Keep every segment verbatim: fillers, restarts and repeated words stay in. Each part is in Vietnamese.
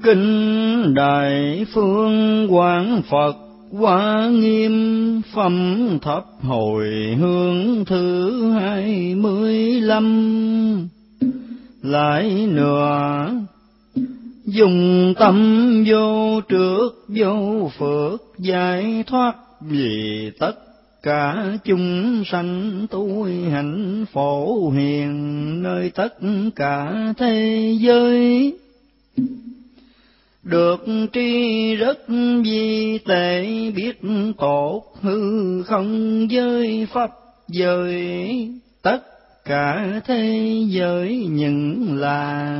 Kinh Đại Phương Quán Phật Hoa Nghiêm phẩm thập hồi hướng thứ hai mươi lăm. Lại nữa dùng tâm vô trước vô phước giải thoát, vì tất cả chúng sanh tu hạnh phổ hiền nơi tất cả thế giới. Được tri rất vi tệ, biết tốt hư không giới pháp giới, tất cả thế giới những là.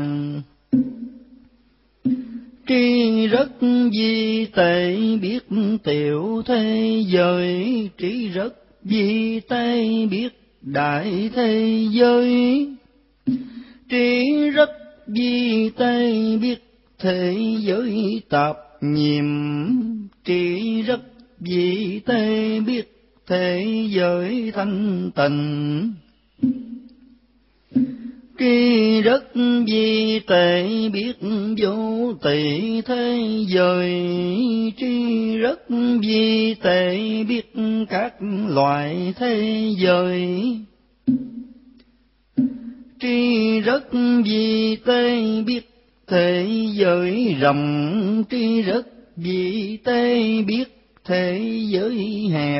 Tri rất vi tệ, biết tiểu thế giới, trí rất vi tệ, biết đại thế giới. Trí rất vi tệ, biết thế giới tạp nhiệm, trí rất vi tệ, biết thế giới thanh tịnh. Tri rất vi tệ, biết vô tỷ thế giới, tri rất vi tệ, biết các loại thế giới. Tri rất vi tệ, biết thế giới rộng, tri rất vi tệ, biết thế giới hẹp.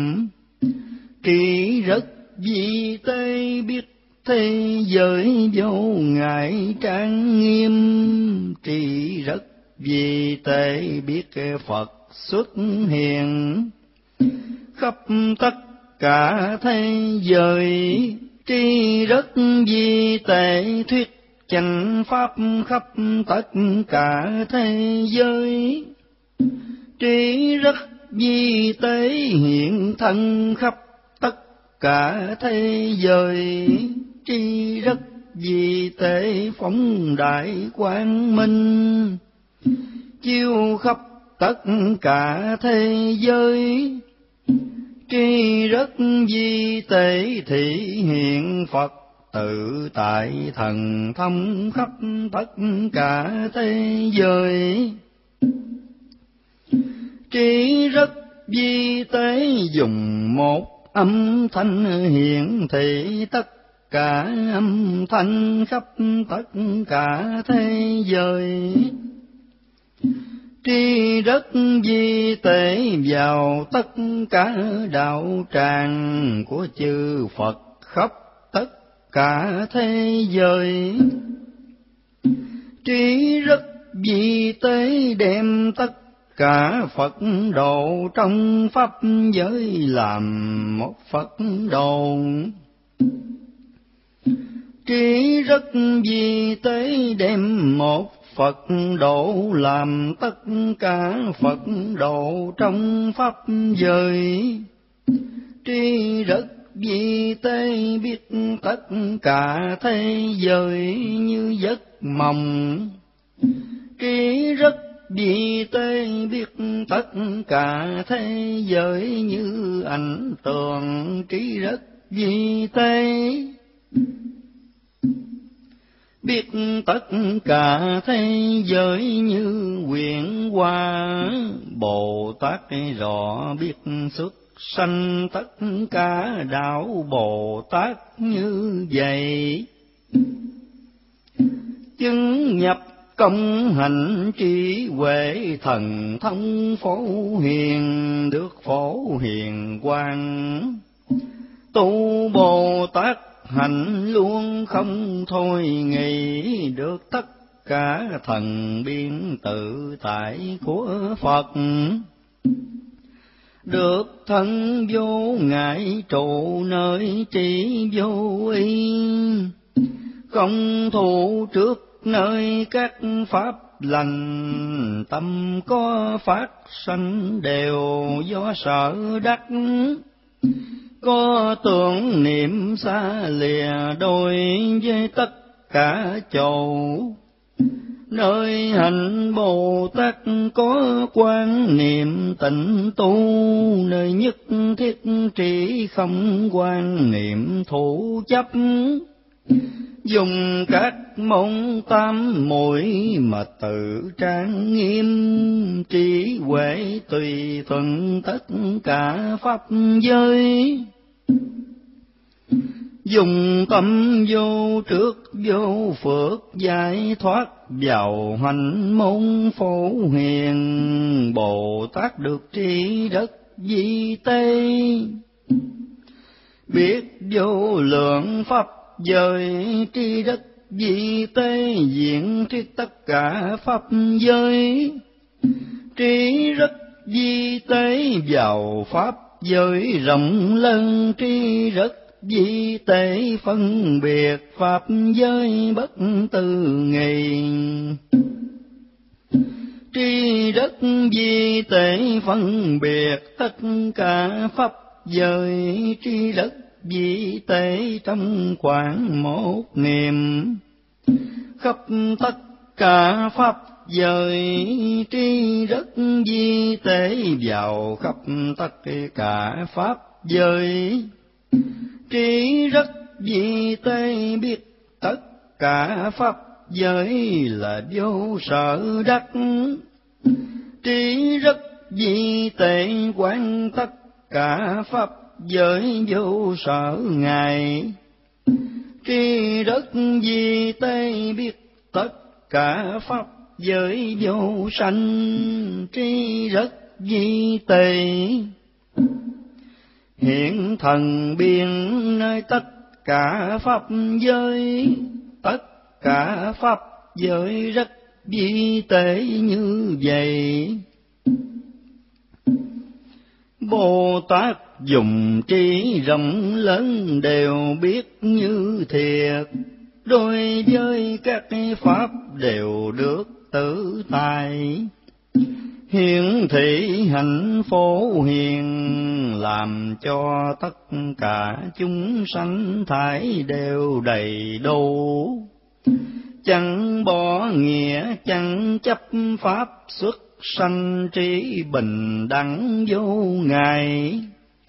Tri rất vi tệ, biết thế giới vô ngại trang nghiêm. Tri rất vi tệ, biết Phật xuất hiện khắp tất cả thế giới. Tri rất vi tệ, thuyết chánh pháp khắp tất cả thế giới. Tri rất vi tệ, hiện thân khắp tất cả thế giới. Tri rất vi tệ, phóng đại quang minh chiếu khắp tất cả thế giới. Tri rất vi tệ, thị hiện Phật tự tại thần thông khắp tất cả thế giới. Tri rất vi tệ, dùng một âm thanh hiện thị tất cả âm thanh khắp tất cả thế giới. Tri rất vi tệ, vào tất cả đạo tràng của chư Phật khắp tất cả thế giới. Tri rất vi tệ, đem tất cả Phật độ trong pháp giới làm một Phật độ. Tri rất vi tệ, đem một Phật độ làm tất cả Phật độ trong pháp giới. Tri rất vi tệ, biết tất cả thế giới như giấc mộng. Tri rất vi tệ, biết tất cả thế giới như ảnh tượng. Tri rất vi tệ, biết tất cả thế giới như quyển hoa. Bồ Tát rõ biết xuất sanh tất cả đạo Bồ Tát như vậy. Chứng nhập công hạnh trí huệ, thần thông phổ hiền được phổ hiền quang. Tu Bồ Tát hạnh luôn không thôi nghĩ, được tất cả thần biên tự tại của Phật. Được thân vô ngại trụ nơi trí vô y, không thụ trước nơi các pháp lành. Tâm có phát sanh đều do sợ đắc, có tưởng niệm xa lìa đôi với tất cả chỗ. Nơi hạnh Bồ Tát có quan niệm tịnh tu, nơi nhất thiết trí không quan niệm thủ chấp. dùng các môn tam muội mà tự trang nghiêm, trí huệ tùy thuận tất cả pháp giới. Dùng tâm vô trước vô phước giải thoát, vào hành môn phổ hiền, Bồ Tát được tri rất vi tế. Biết vô lượng pháp giới, tri rất vi tế, diện triết tất cả pháp giới. Tri rất vi tế vào pháp giới rộng lớn, tri rất vi tế phân biệt pháp giới bất tư nghị. Tri rất vi tế phân biệt tất cả pháp giới, tri rất vi tế trong khoảng một niệm. Khắp tất cả pháp giới, tri rất vi tế vào khắp tất cả pháp giới. Trí rất vi tế biết tất cả pháp giới là vô sở đắc. Trí rất vi tế quán tất cả pháp giới vô sở ngại. Trí rất vi tế biết tất cả pháp giới vô sanh. Trí rất vi tế hiện thần biên nơi tất cả pháp giới. Tất cả pháp giới rất vi tế như vậy. Bồ Tát dùng trí rộng lớn đều biết như thiệt, đối với các pháp đều được tự tại. Hiển thị hạnh phổ hiền, làm cho tất cả chúng sanh thái đều đầy đủ. Chẳng bỏ nghĩa, chẳng chấp pháp, xuất sanh trí bình đẳng vô ngại.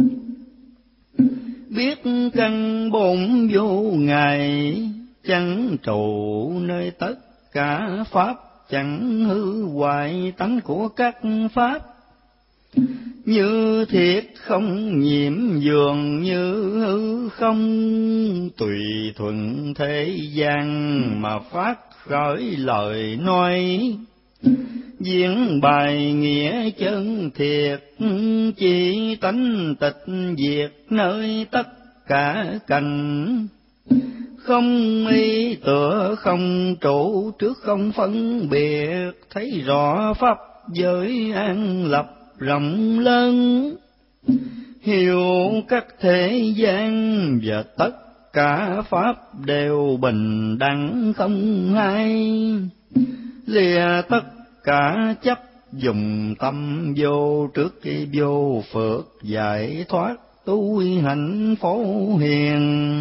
Biết căn bổn vô ngại, chẳng trụ nơi tất cả pháp, chẳng hư hoại tánh của các pháp. Như thiết không nhiễm dường, như hư không tùy thuận thế gian mà phát khởi lời nói. Diễn bài nghĩa chân thiệt, chỉ tánh tịch diệt nơi tất cả cảnh. Không ý tựa không trụ, trước không phân biệt, thấy rõ pháp giới an lập rộng lớn. Hiểu các thế gian và tất cả pháp đều bình đẳng không hai. Lìa tất cả chấp, dùng tâm vô trước khi vô phước giải thoát, tu hạnh phổ hiền.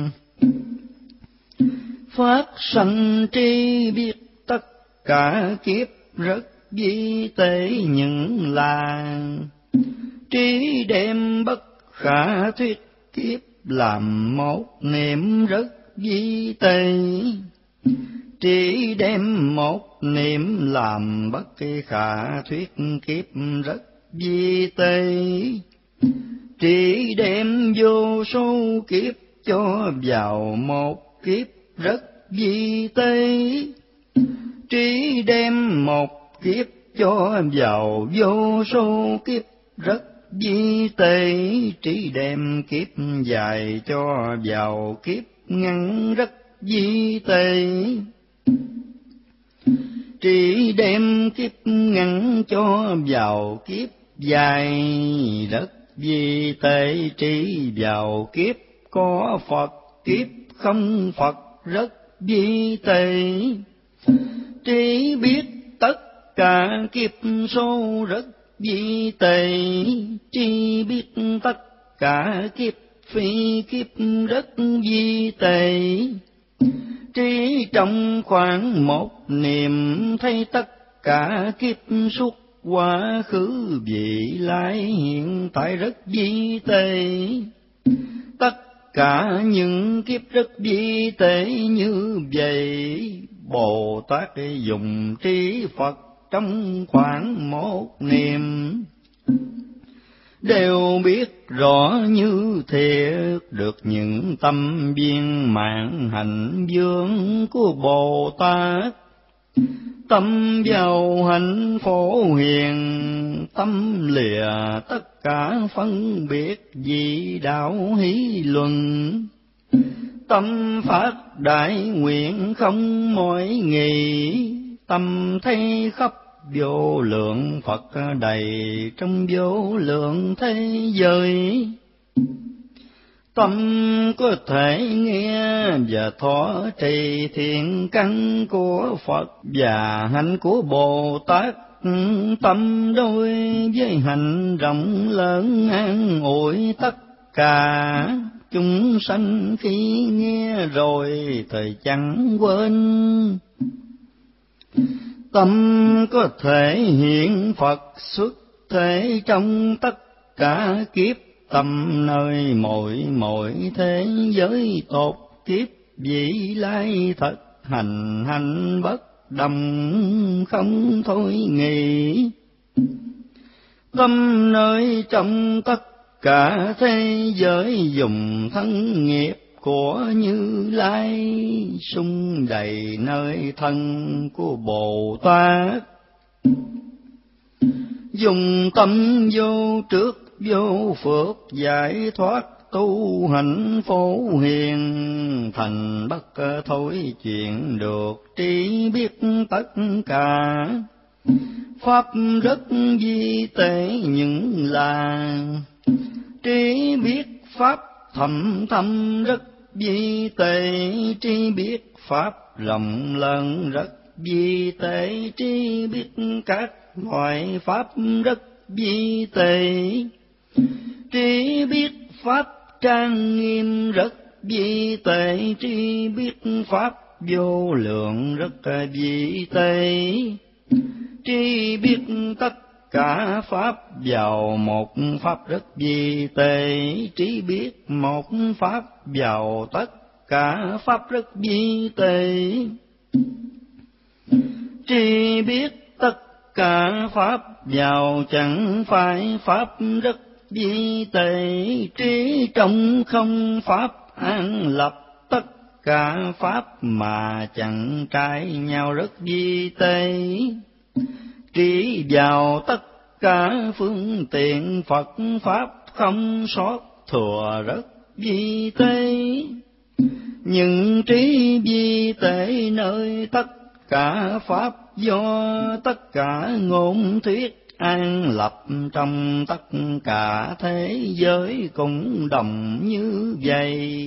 Phát sanh tri biết tất cả kiếp rất vi tế những làng. Trí đem bất khả thuyết kiếp làm một niệm rất vi tế. Trí đem một niệm làm bất kỳ khả thuyết kiếp rất vi tế. Trí đem vô số kiếp cho vào một kiếp rất vi tế. Trí đem một kiếp cho vào vô số kiếp rất vi tế. Trí đem kiếp dài cho vào kiếp ngắn rất vi tế. Trí đem kiếp ngắn cho vào kiếp dài rất vi tế. Trí vào kiếp có Phật, kiếp không Phật rất vi tế. Trí biết tất cả kiếp số rất vi tế. Trí biết tất cả kiếp phi kiếp rất vi tế. Trí trong khoảng một niệm thấy tất cả kiếp suốt quá khứ vị lai hiện tại rất vi tế. Tất cả những kiếp rất vi tế như vậy, Bồ Tát dùng trí Phật trong khoảng một niệm, đều biết rõ như thiệt được những tâm viên mãn hạnh vương của Bồ Tát. Tâm vào hạnh phổ hiền, tâm lìa tất cả phân biệt vì đạo hí luận. Tâm phát đại nguyện không mỏi nghỉ, tâm thấy khắp vô lượng Phật đầy trong vô lượng thế giới. Tâm có thể nghe và thọ trì thiện căn của Phật và hạnh của Bồ Tát. Tâm đối với hạnh rộng lớn an ủi tất cả chúng sanh, khi nghe rồi thời chẳng quên. Tâm có thể hiện Phật xuất thế trong tất cả kiếp, tâm nơi mỗi mỗi thế giới tột kiếp, vị lai thật hành hành bất đồng không thôi nghỉ. Tâm nơi trong tất cả thế giới dùng thân nghiệp của Như Lai, sung đầy nơi thân của Bồ Tát. Dùng tâm vô trước vô phước giải thoát, tu hành phổ hiền, thành bất thối chuyện được trí biết tất cả. Pháp rất vi tế những là trí biết pháp thầm thâm rất vi tế, trí biết pháp rộng lớn rất vi tế, trí biết các loại pháp rất vi tế, trí biết pháp trang nghiêm rất vi tế, trí biết pháp vô lượng rất vi tế, trí biết tất cả pháp vào một pháp rất vi tế, trí biết một pháp vào tất cả pháp rất vi tế, trí biết tất cả pháp vào chẳng phải pháp rất vi tế, trí trong không pháp an lập tất cả pháp mà chẳng trái nhau rất vi tế, trí vào tất cả phương tiện Phật pháp không sót thừa rất vi tế, những trí vi tế nơi tất cả pháp do tất cả ngôn thuyết an lập trong tất cả thế giới cũng đồng như vậy.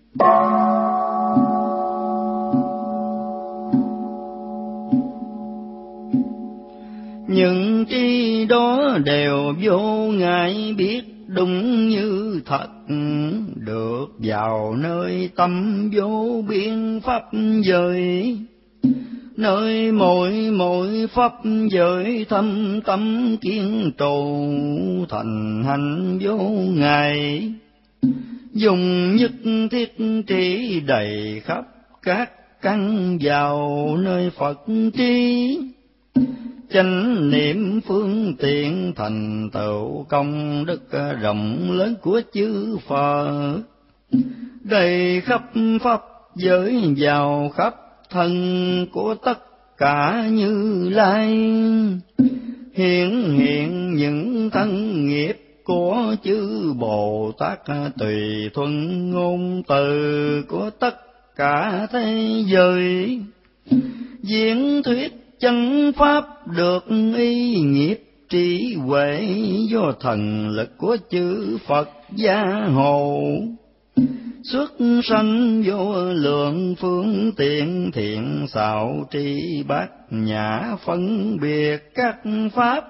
Những trí đó đều vô ngại biết đúng như thật, được vào nơi tâm vô biên pháp giới, nơi mỗi mỗi pháp giới thâm tâm kiên trù, thành hành vô ngại, dùng nhất thiết trí đầy khắp các căn vào nơi Phật trí, chánh niệm phương tiện thành tựu công đức rộng lớn của chư Phật, đầy khắp pháp giới vào khắp thân của tất cả Như Lai, hiện hiện những thân nghiệp của chư Bồ Tát, tùy thuận ngôn từ của tất cả thế giới, diễn thuyết chân pháp được y nghiệp trí huệ, do thần lực của chư Phật gia hộ, xuất sanh vô lượng phương tiện thiện xảo tri bát nhã, phân biệt các pháp,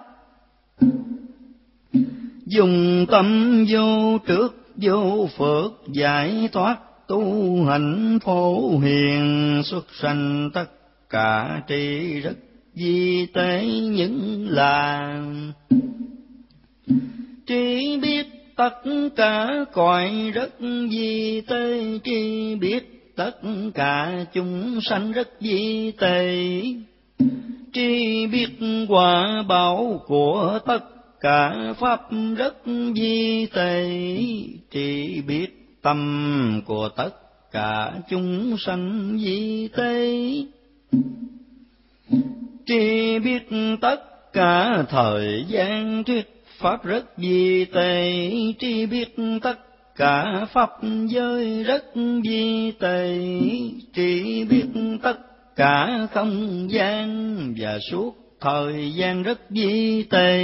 dùng tâm vô trước vô phước giải thoát, tu hành phổ hiền, xuất sanh tất cả tri rất vi tế những là trí biết tất cả cõi rất vi tế, tri biết tất cả chúng sanh rất vi tế, tri biết quả báo của tất cả pháp rất vi tế, tri biết tâm của tất cả chúng sanh vi tế, tri biết tất cả thời gian thuyết pháp rất vi tế, tri biết tất cả pháp giới rất vi tế, tri biết tất cả không gian và suốt thời gian rất vi tế,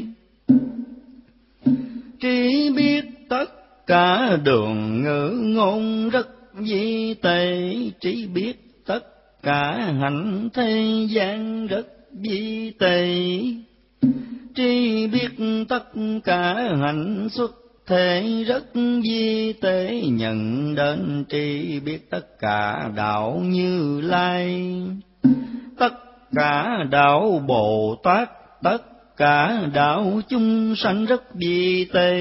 tri biết tất cả đường ngữ ngôn rất vi tế, tri biết tất cả hạnh thế gian rất vi tế, tri biết tất cả hạnh xuất thế rất vi tế, nhận đến tri biết tất cả đạo Như Lai, tất cả đạo Bồ Tát, tất cả đạo chúng sanh rất vi tế,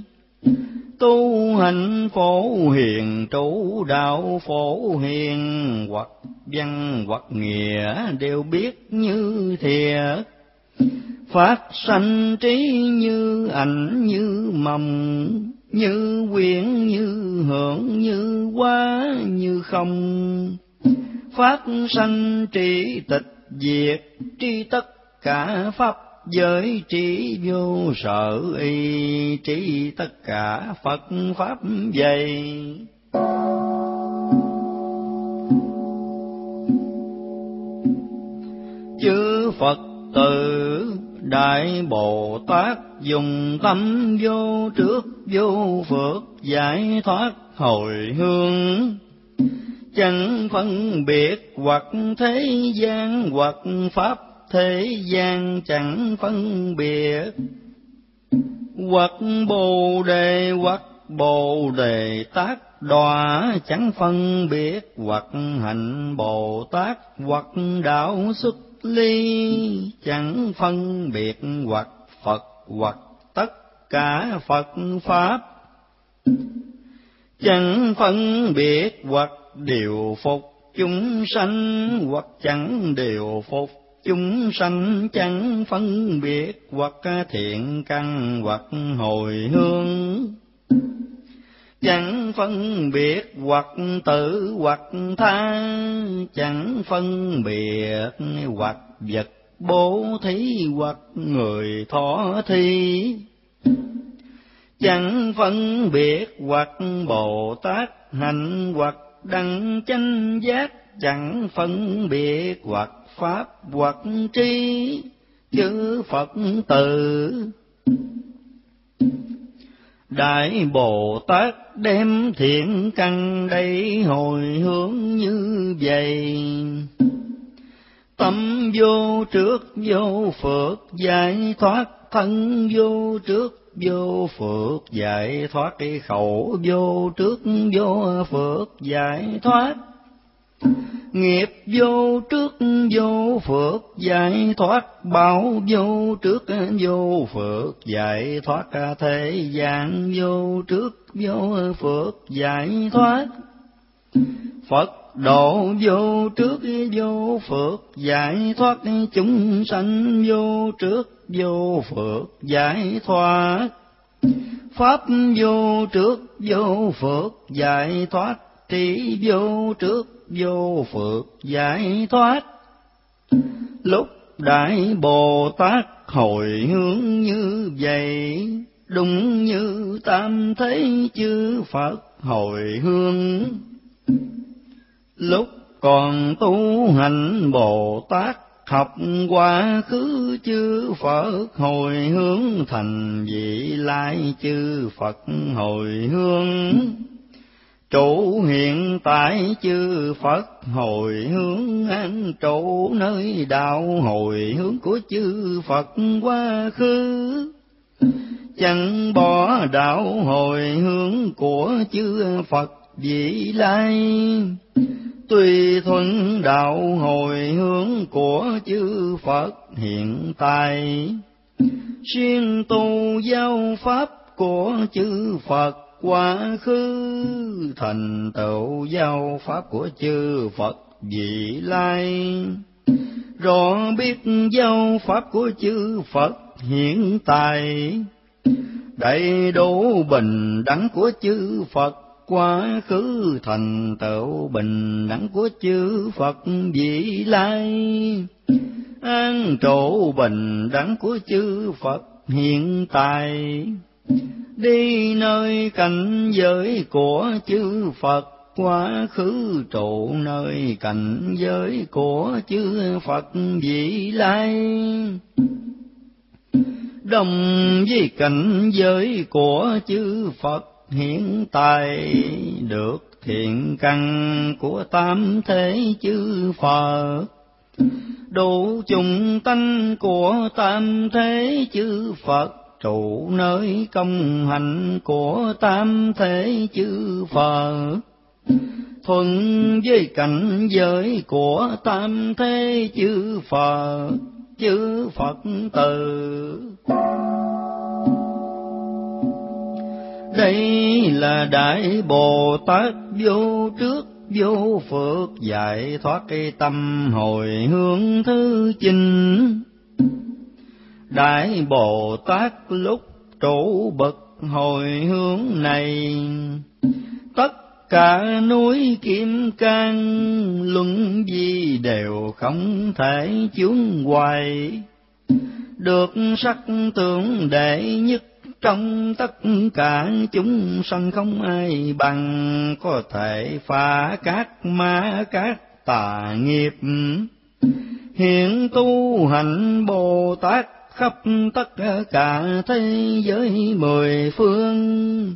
tu hành phổ hiền, trụ đạo phổ hiền, hoặc văn hoặc nghĩa đều biết như thiệt, phát sanh trí như ảnh như mầm, như quyển như hưởng như hóa như không, phát sanh trí tịch diệt, tri tất cả pháp giới, trí vô sở y, trí tất cả Phật pháp vậy. Chư Phật tử Đại Bồ Tát dùng tâm vô trước vô phước, giải thoát hồi hướng, chẳng phân biệt hoặc thế gian hoặc pháp thế gian, chẳng phân biệt, hoặc Bồ Đề hoặc Bồ Đề Tát đọa, chẳng phân biệt, hoặc hạnh Bồ Tát hoặc đạo xuất ly, chẳng phân biệt, hoặc Phật hoặc tất cả Phật pháp, chẳng phân biệt, hoặc điều phục chúng sanh, hoặc chẳng điều phục chúng sanh, chẳng phân biệt, hoặc thiện căn hoặc hồi hướng, chẳng phân biệt, hoặc tự hoặc tha, chẳng phân biệt, hoặc vật bố thí hoặc người thọ thi, chẳng phân biệt, hoặc Bồ Tát hạnh hoặc đẳng chánh giác, chẳng phân biệt, hoặc pháp hoặc trí, chư Phật tử Đại Bồ Tát đem thiện căn đây hồi hướng như vậy, tâm vô trước vô phước, giải thoát thân vô trước vô phước, giải thoát cái khẩu vô trước vô phước, giải thoát nghiệp vô trước vô phước, giải thoát báo vô trước vô phước, giải thoát thế gian vô trước vô phước, giải thoát Phật độ vô trước vô phước, giải thoát chúng sanh vô trước vô phước, giải thoát pháp vô trước vô phước, giải thoát trí vô trước vô phước, giải thoát. Lúc Đại Bồ Tát hồi hướng như vậy, đúng như tam thế chư Phật hồi hướng. Lúc còn tu hành Bồ Tát, học quá khứ chư Phật hồi hướng, thành vị lai chư Phật hồi hướng. Trụ hiện tại chư Phật hồi hướng, an trụ nơi đạo hồi hướng của chư Phật quá khứ. Chẳng bỏ đạo hồi hướng của chư Phật vị lai, tùy thuận đạo hồi hướng của chư Phật hiện tại. Xuyên tu giáo pháp của chư Phật quá khứ, thành tựu giáo pháp của chư Phật vị lai. Rõ biết giáo pháp của chư Phật hiện tại, đầy đủ bình đẳng của chư Phật quá khứ, thành tựu bình đẳng của chư Phật vị lai. An trụ bình đẳng của chư Phật hiện tại, đi nơi cảnh giới của chư Phật quá khứ, trụ nơi cảnh giới của chư Phật vị lai. Đồng với cảnh giới của chư Phật hiện tại, được thiện căn của tam thế chư Phật, đủ chung tánh của tam thế chư Phật, trụ nơi công hạnh của tam thế chư Phật, thuận với cảnh giới của tam thế chư Phật, chư Phật từ. Đây là Đại Bồ Tát vô trước vô phước, giải thoát cái tâm hồi hướng thứ chinh. Đại Bồ Tát lúc trụ bậc hồi hướng này, tất cả núi Kim Cang luân vi đều không thể chướng hoài, được sắc tưởng đệ nhất trong tất cả chúng sanh, không ai bằng, có thể phá các ma các tà nghiệp, hiện tu hành Bồ Tát khắp tất cả thế giới mười phương.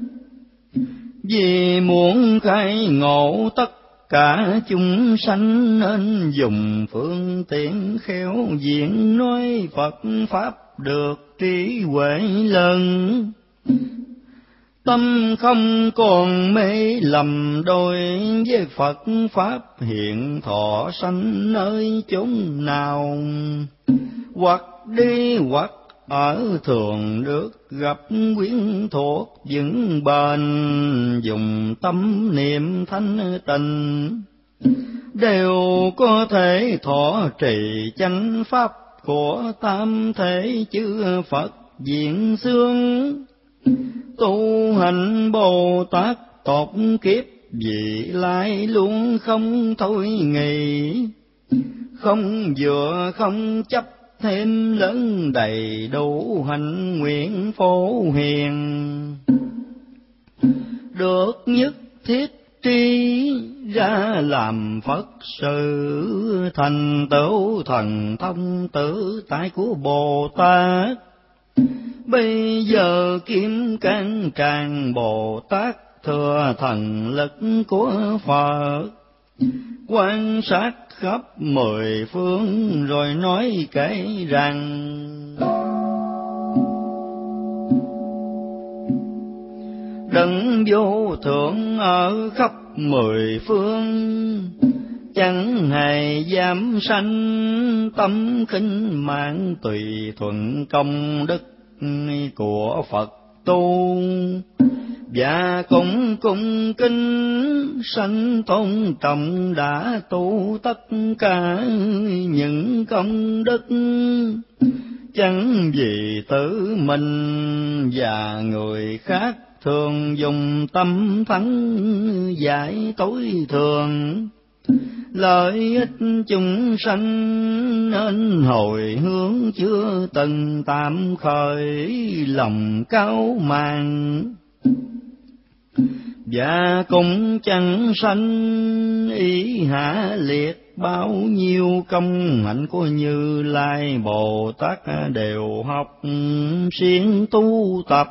Vì muốn khai ngộ tất cả chúng sanh, nên dùng phương tiện khéo diễn nói Phật Pháp được trí huệ lớn. Tâm không còn mê lầm đôi, với Phật Pháp hiện thọ sanh nơi chốn nào, hoặc đi hoặc ở thường được gặp quyến thuộc vững bền, dùng tâm niệm thanh tịnh đều có thể thọ trì chánh pháp của tam thể chư Phật diện xương. Tu hành Bồ Tát tột kiếp vị lai luôn không thôi nghỉ, không vừa không chấp thêm lớn đầy đủ hạnh nguyện phổ hiền, được nhất thiết tri ra làm Phật sự, thành tựu thần thông tự tại của Bồ Tát. Bây giờ Kim Cang tràng Bồ Tát thừa thần lực của Phật, quan sát khắp mười phương rồi nói kể rằng, đấng vô thượng ở khắp mười phương, chẳng hề dám sanh tâm khinh mạng, tùy thuận công đức của Phật tu, và cũng cung kính sanh tôn trọng đã tu tất cả những công đức, chẳng vì tự mình và người khác thường dùng tâm thắng giải tối thường, lợi ích chúng sanh nên hồi hướng chưa từng tạm khởi lòng cao màng, và cũng chẳng sanh ý hạ liệt bao nhiêu công hạnh của Như Lai Bồ Tát đều học siêng tu tập,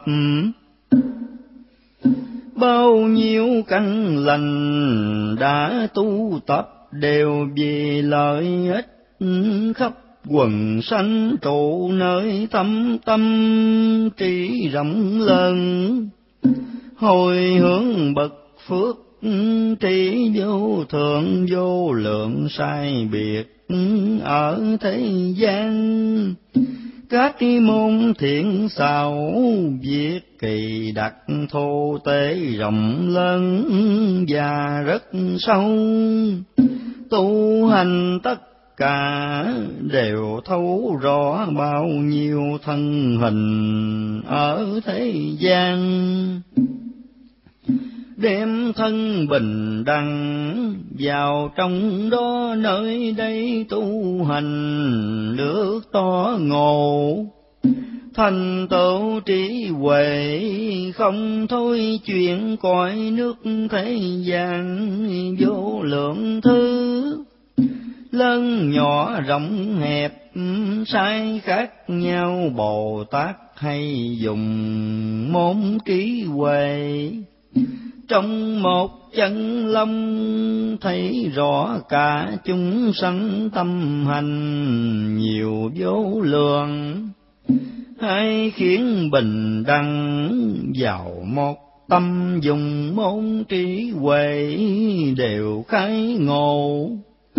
bao nhiêu căn lành đã tu tập đều vì lợi ích khắp quần sanh, trụ nơi thâm tâm trí rộng lớn, hồi hướng bậc phước trí vô thượng vô lượng sai biệt ở thế gian, các môn thiện xảo, viết kỳ đặc thô tế rộng lớn và rất sâu. Tu hành tất cả đều thấu rõ bao nhiêu thân hình ở thế gian, đem thân bình đẳng vào trong đó, nơi đây tu hành nước to ngộ. Thành tựu trí huệ không thôi chuyện cõi nước thế gian, vô lượng thứ lớn nhỏ rộng hẹp sai khác nhau. Bồ Tát hay dùng môn trí huệ trong một chân lâm, thấy rõ cả chúng sanh tâm hành nhiều vô lượng. Hay khiến bình đẳng vào một tâm, dùng môn trí huệ đều khai ngộ.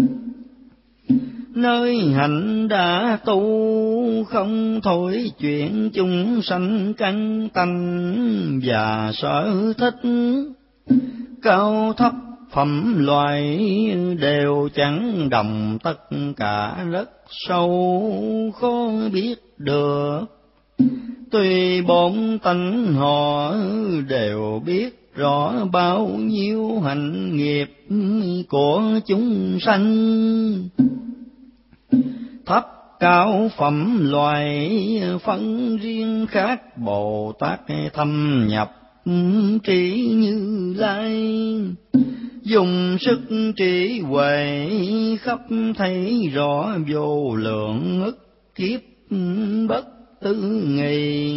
Nơi hạnh đã tu không thổi chuyện chúng sanh căn tánh và sở thích, cao thấp phẩm loài đều chẳng đồng, tất cả rất sâu khó biết được. Tuy bổn tánh họ đều biết rõ bao nhiêu hạnh nghiệp của chúng sanh, thấp cao phẩm loài phân riêng khác. Bồ Tát thâm nhập trí Như Lai, dùng sức trí huệ khắp thấy rõ vô lượng ức kiếp bất tư nghì.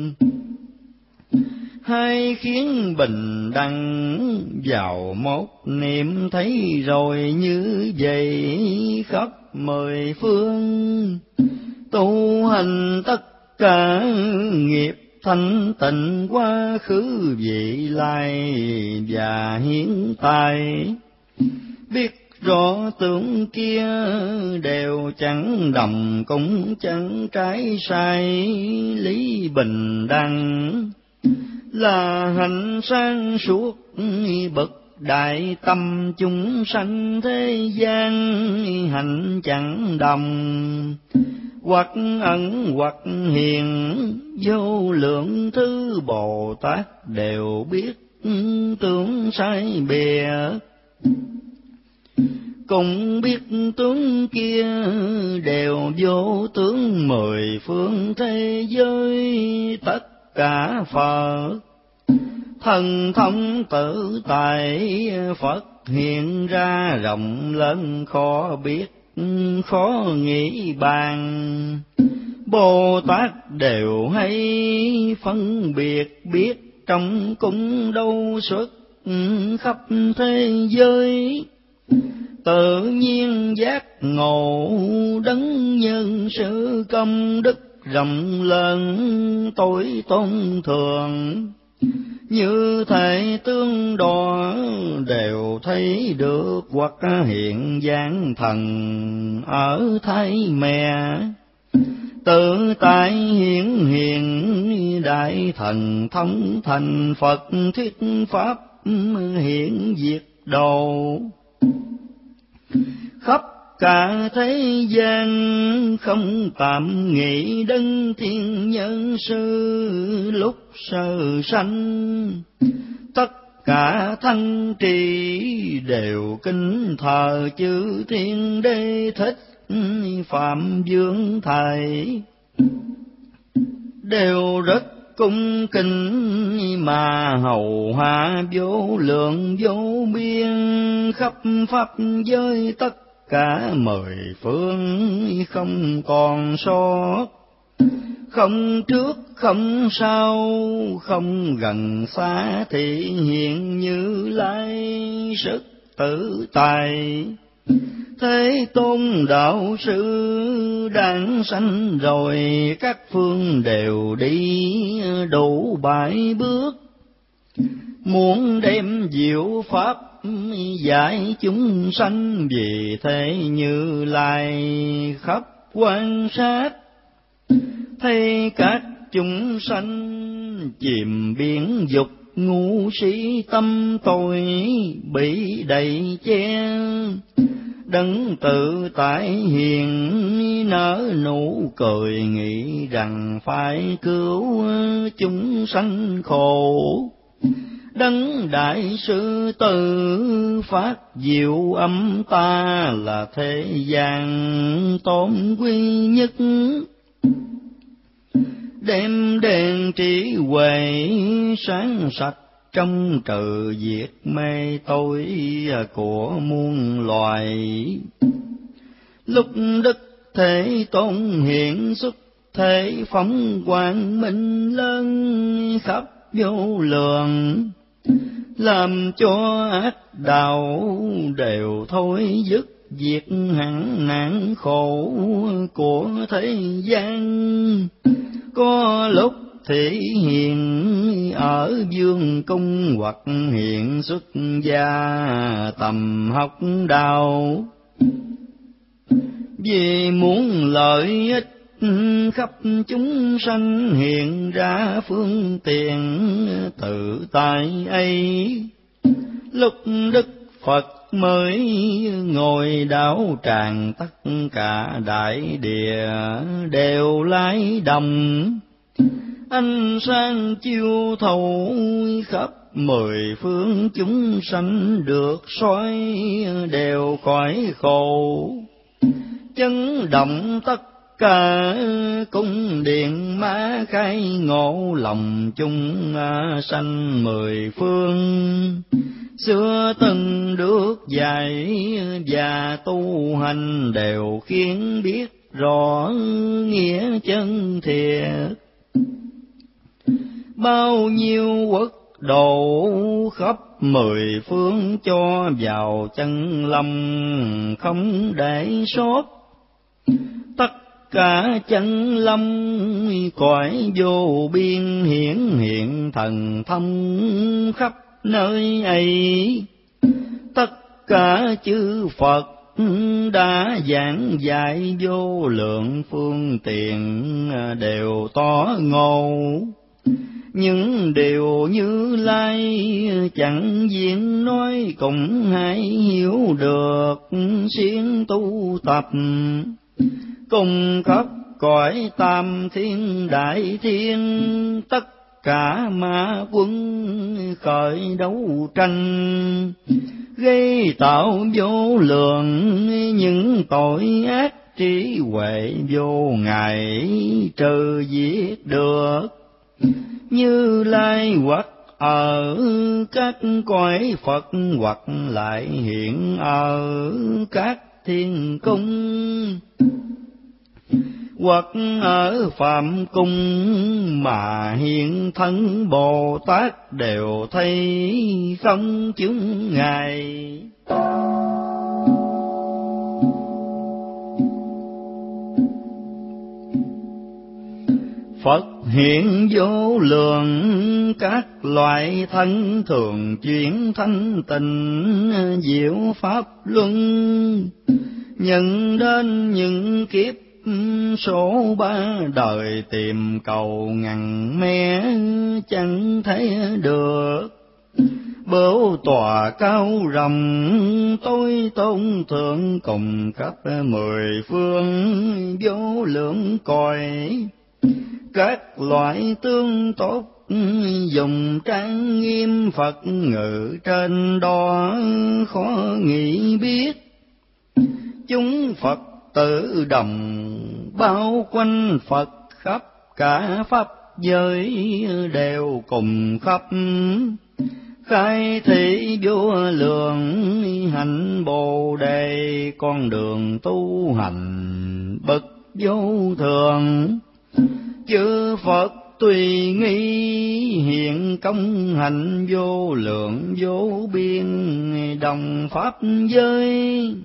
Hay khiến bình đẳng vào một niệm, thấy rồi như vậy khắp mười phương. Tu hành tất cả nghiệp thanh tịnh, quá khứ vị lai và hiện tại. Biết rõ tướng kia đều chẳng đồng, cũng chẳng trái sai. Lý bình đẳng là hạnh sáng suốt, bậc đại tâm chúng sanh thế gian. Hạnh chẳng đồng, hoặc ẩn hoặc hiền, vô lượng thứ Bồ Tát đều biết tướng sai bìa. Cũng biết tướng kia đều vô tướng, mười phương thế giới tất cả Phật. Thần thông tự tại Phật hiện ra rộng lớn, khó biết khó nghĩ bàn. Bồ Tát đều hay phân biệt, biết trong cung đâu xuất khắp thế giới. Tự nhiên giác ngộ đấng nhân sự, công đức rộng lớn tối tôn thường. Như thể tương đo đều thấy được, hoặc hiện dáng thần ở thái mẹ. Tự tại hiển hiện đại thần thông, thành Phật thuyết pháp hiện diệt độ. Khắp cả thế gian không tạm nghĩ, đấng thiên nhân sư lúc sơ sanh. Tất cả thân trì đều kính thờ chư thiên đế thích Phạm Vương Thầy. Đều rất cung kính mà hầu hạ vô lượng vô biên, khắp pháp giới tất cả mười phương không còn sót. Không trước không sau, không gần xa, thị hiện Như Lai sức tự tại. Thế Tôn đạo sư đang sanh rồi, các phương đều đi đủ bảy bước. Muốn đem diệu pháp giải chúng sanh, vì thế Như Lai khắp quan sát. thấy các chúng sanh chìm biển dục, ngu si tâm tôi bị đầy che. Đấng tự tại hiền nở nụ cười, nghĩ rằng phải cứu chúng sanh khổ. Đấng đại sư tử phát diệu âm ta, là thế gian tôn quý nhất. Đem đèn trí huệ sáng sạch, trong trừ diệt mê tối của muôn loài. Lúc Đức Thế Tôn hiện xuất, thế phóng quang minh lớn khắp vô lượng, làm cho ác đạo đều thôi dứt, diệt hẳn nạn khổ của thế gian. Có lúc thị hiện ở vương cung, hoặc hiện xuất gia tầm học đạo. Vì muốn lợi ích khắp chúng sanh, hiện ra phương tiện tự tại ấy. Lúc Đức Phật mới ngồi đảo tràng, tất cả đại địa đều lái đồng. Ánh sáng chiếu thấu khắp mười phương, chúng sanh được soi đều khỏi khổ. Chấn động tất cả cung điện má, khai ngộ lòng chúng sanh mười phương. Xưa từng được dạy và tu hành, đều khiến biết rõ nghĩa chân thiệt. Bao nhiêu quốc độ khắp mười phương, cho vào chân lâm không để sót. Tất cả chân lâm cõi vô biên, hiển hiện thần thông khắp nơi ấy. Tất cả chư Phật đã giảng dạy vô lượng phương tiện, đều tỏ ngộ. Những điều Như Lai chẳng diện nói, cũng hãy hiểu được siêng tu tập. Cùng khắp cõi tam thiên đại thiên, tất cả ma quân khởi đấu tranh, gây tạo vô lượng những tội ác. Trí huệ vô ngại trừ diệt được. Như Lai hoặc ở các cõi Phật, hoặc lại hiện ở các thiên cung, hoặc ở phạm cung mà hiện thân Bồ Tát, đều thấy không chứng ngài. Phật hiện vô lượng các loại thân, thường chuyển thanh tịnh diệu pháp luân. Nhận đến những kiếp số ba đời, tìm cầu ngàn me chẳng thấy được. Bửu tòa cao rồng tối tôn thượng, cùng khắp mười phương vô lượng cõi. Các loại tương tốt dùng trang nghiêm, Phật ngự trên đó khó nghĩ biết. Chúng Phật tử đồng bao quanh Phật, khắp cả pháp giới đều cùng khắp. Khai thị vô lượng hạnh Bồ Đề, con đường tu hành bậc vô thường. Chư Phật tùy nghi hiện công hạnh, vô lượng vô biên đồng pháp giới.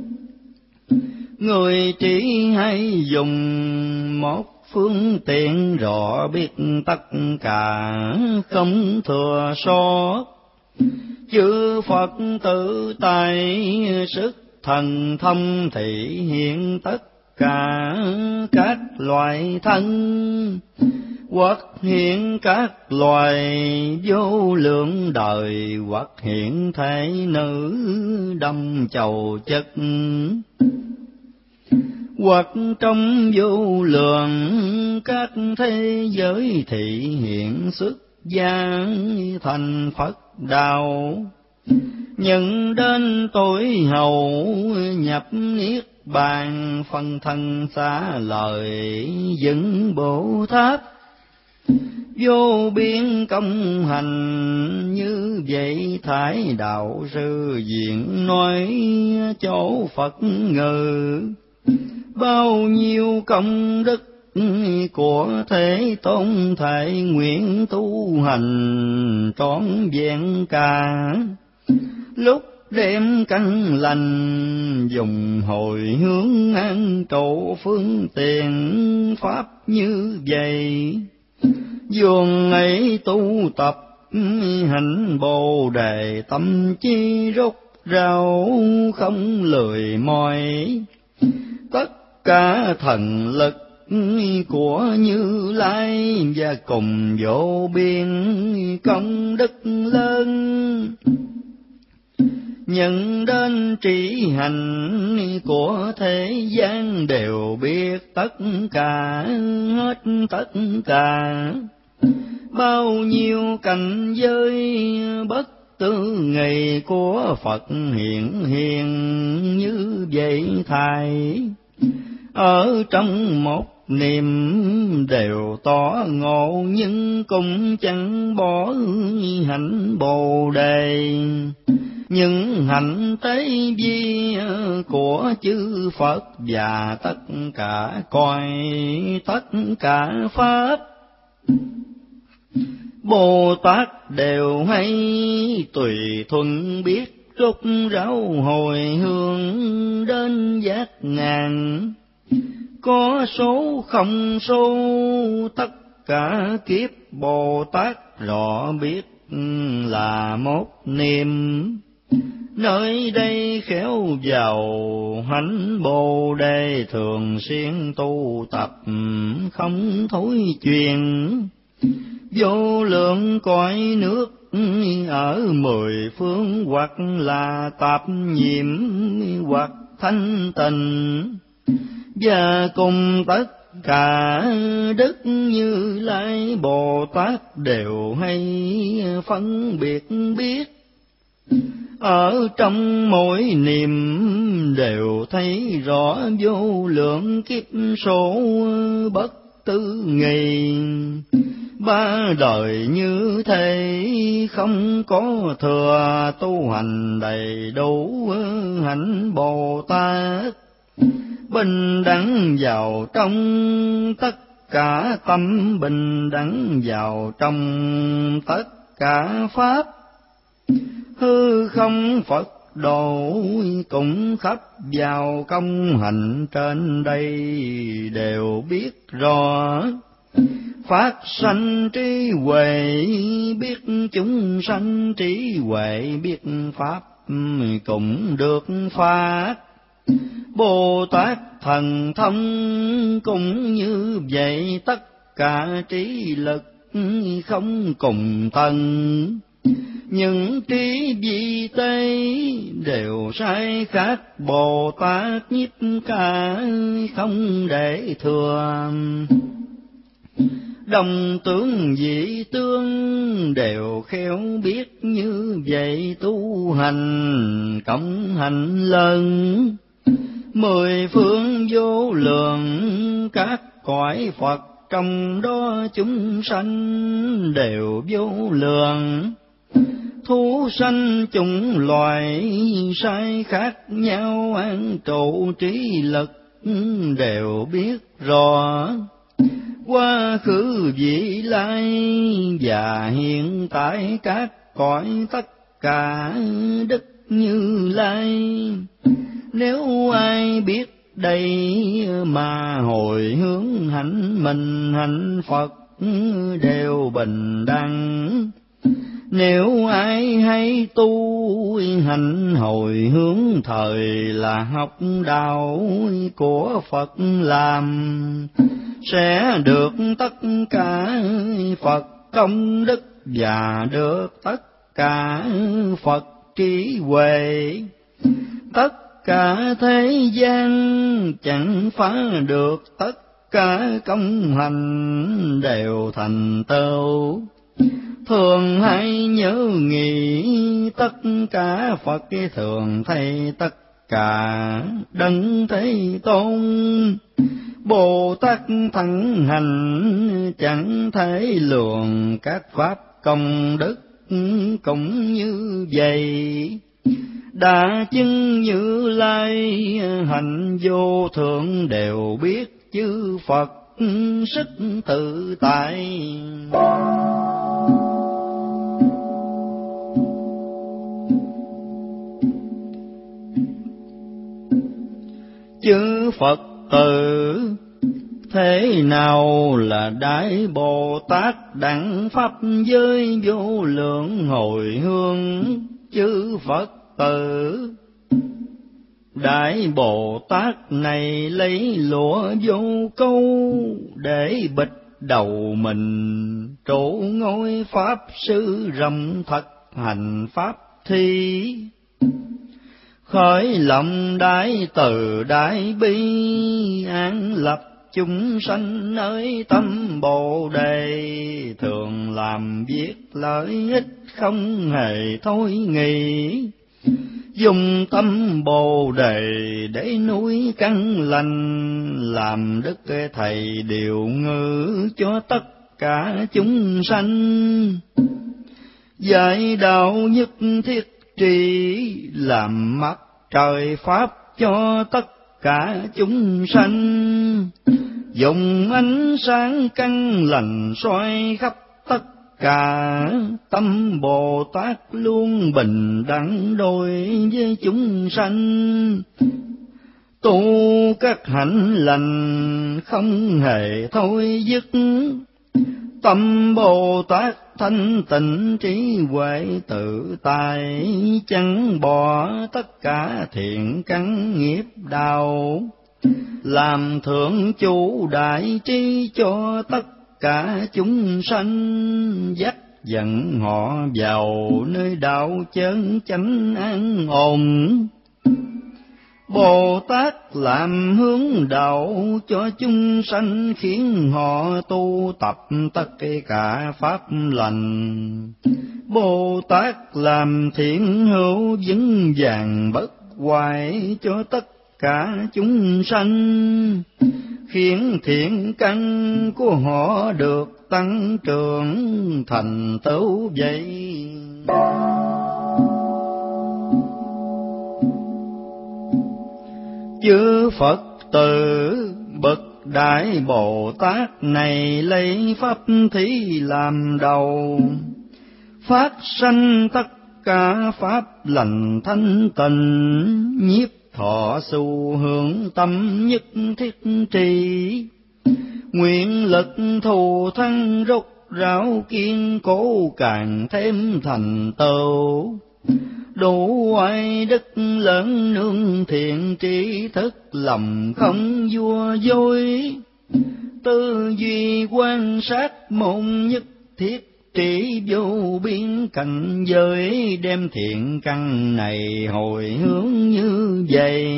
Người trí hay dùng một phương tiện, rõ biết tất cả không thừa sót. Chư Phật tự tại sức thần thông, thị hiện tất cả các loài thân, hoặc hiện các loài vô lượng đời, hoặc hiện thể nữ đâm chầu chất, hoặc trong vô lượng các thế giới thị hiện xuất gia thành Phật đạo, nhận đến tối hậu nhập niết bàn, phân thân xá lợi dựng Bồ Tát. Vô biên công hành như vậy, Thái đạo sư diện nói chỗ Phật ngự. Bao nhiêu công đức của Thế Tôn, thể nguyện tu hành trọn vẹn cả. Lúc đêm căn lành dùng hồi hướng an trụ phương tiện pháp như vậy, dường ấy tu tập hạnh Bồ Đề, tâm chi rốt ráo không lười mỏi. Tất cả thần lực của Như Lai và cùng vô biên công đức lớn, nhận đến trị hành của thế gian đều biết tất cả, hết tất cả. Bao nhiêu cảnh giới bất tư nghị của Phật hiện hiện như vậy thầy, ở trong một niệm đều tỏ ngộ, nhưng cũng chẳng bỏ hạnh Bồ Đề. Những hạnh tế vi của chư Phật và tất cả cõi, tất cả pháp Bồ Tát đều hay tùy thuận biết, rút ráo hồi hướng đến giác ngàn. Có số không số tất cả kiếp Bồ Tát rõ biết là một niệm. Nơi đây khéo vào hạnh Bồ Đề, thường xuyên tu tập không thối chuyển. Vô lượng cõi nước ở mười phương, hoặc là tạp nhiễm hoặc thanh tịnh, và cùng tất cả đức Như Lai Bồ Tát đều hay phân biệt biết. Ở trong mỗi niệm đều thấy rõ vô lượng kiếp số bất tư nghị. Ba đời như thế không có thừa, tu hành đầy đủ hạnh Bồ Tát. Bình đẳng vào trong tất cả tâm, bình đẳng vào trong tất cả pháp. Hư không Phật độ cũng khắp vào công hành, trên đây đều biết rõ. Phát sanh trí huệ biết chúng sanh, trí huệ biết pháp cũng được phát. Bồ Tát thần thông cũng như vậy, tất cả trí lực không cùng tầng. Những trí vi tế đều sai khác, Bồ Tát nhiếp cả không để thừa. Đồng tướng dị tương đều khéo biết như vậy, tu hành cộng hành lớn. Mười phương vô lượng các cõi Phật, trong đó chúng sanh đều vô lượng. Thú sanh chủng loài sai khác nhau, an trụ trí lực đều biết rõ. Quá khứ vị lai và hiện tại các cõi, tất cả đức Như Lai. Nếu ai biết đây mà hồi hướng hạnh mình, hạnh Phật đều bình đẳng. Nếu ai hay tu hành hồi hướng thời, là học đạo của Phật làm, sẽ được tất cả Phật công đức, và được tất cả Phật trí huệ. Tất cả thế gian chẳng phá được, tất cả công hành đều thành tựu. Thường hay nhớ nghĩ, tất cả Phật thường thấy tất cả Đấng Thế Tôn. Bồ Tát thắng hành chẳng thể lường, các pháp công đức cũng như vậy. Đã chứng Như Lai hành vô thượng, đều biết chư Phật sức tự tại. Chư Phật tử thế nào là Đại Bồ Tát, đẳng pháp giới vô lượng hồi hương. Chư Phật tử Đại Bồ Tát này lấy lụa vô câu, để bịch đầu mình, trụ ngôi Pháp sư rộng thật hành pháp thi. Khởi lòng đại từ đại bi, an lập chúng sanh nơi tâm Bồ Đề. Thường làm việc lợi ích không hề thôi nghỉ, dùng tâm Bồ Đề để nuôi căn lành. Làm đức thầy điều ngữ cho tất cả chúng sanh, dạy đạo nhất thiết trì, làm mắt trời Pháp cho tất cả chúng sanh. Dùng ánh sáng căn lành soi khắp tất cả, tâm Bồ Tát luôn bình đẳng đối với chúng sanh. Tu các hạnh lành không hề thôi dứt, tâm Bồ Tát thanh tịnh trí huệ tự tại. Chẳng bỏ tất cả thiện căn nghiệp đạo, làm thượng chủ đại trí cho tất cả chúng sanh. Dắt dẫn họ vào nơi đạo chân chánh an ổn. Bồ Tát làm hướng đạo cho chúng sanh, khiến họ tu tập tất cả pháp lành. Bồ Tát làm thiện hữu vững vàng bất hoại cho tất cả chúng sanh, khiến thiện căn của họ được tăng trưởng thành tựu vậy. Chư Phật tử bậc Đại Bồ Tát này, lấy pháp thí làm đầu, phát sanh tất cả pháp lành thanh tịnh. Nhiếp thọ xu hướng tâm nhất thiết trì, nguyện lực thù thắng rốt ráo kiên cố, càng thêm thành tựu. Đủ oai đức lớn nương thiện trí thức, lòng không vua dối. Tư duy quan sát môn nhất thiết trí, vô biên cảnh giới. Đem thiện căn này hồi hướng như vậy,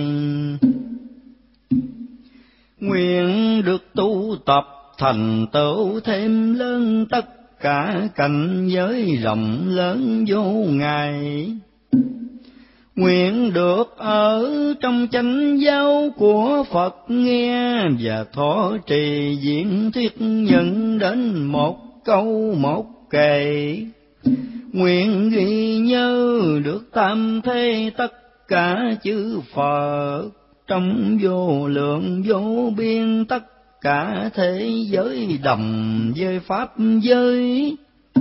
nguyện được tu tập thành tựu thêm lớn. Tất cả cảnh giới rộng lớn vô ngại, nguyện được ở trong chánh giáo của Phật nghe, và thọ trì diễn thuyết nhận đến một câu một kệ. Nguyện ghi nhớ được tam thế tất cả chư Phật, trong vô lượng vô biên tất cả thế giới đồng với pháp giới.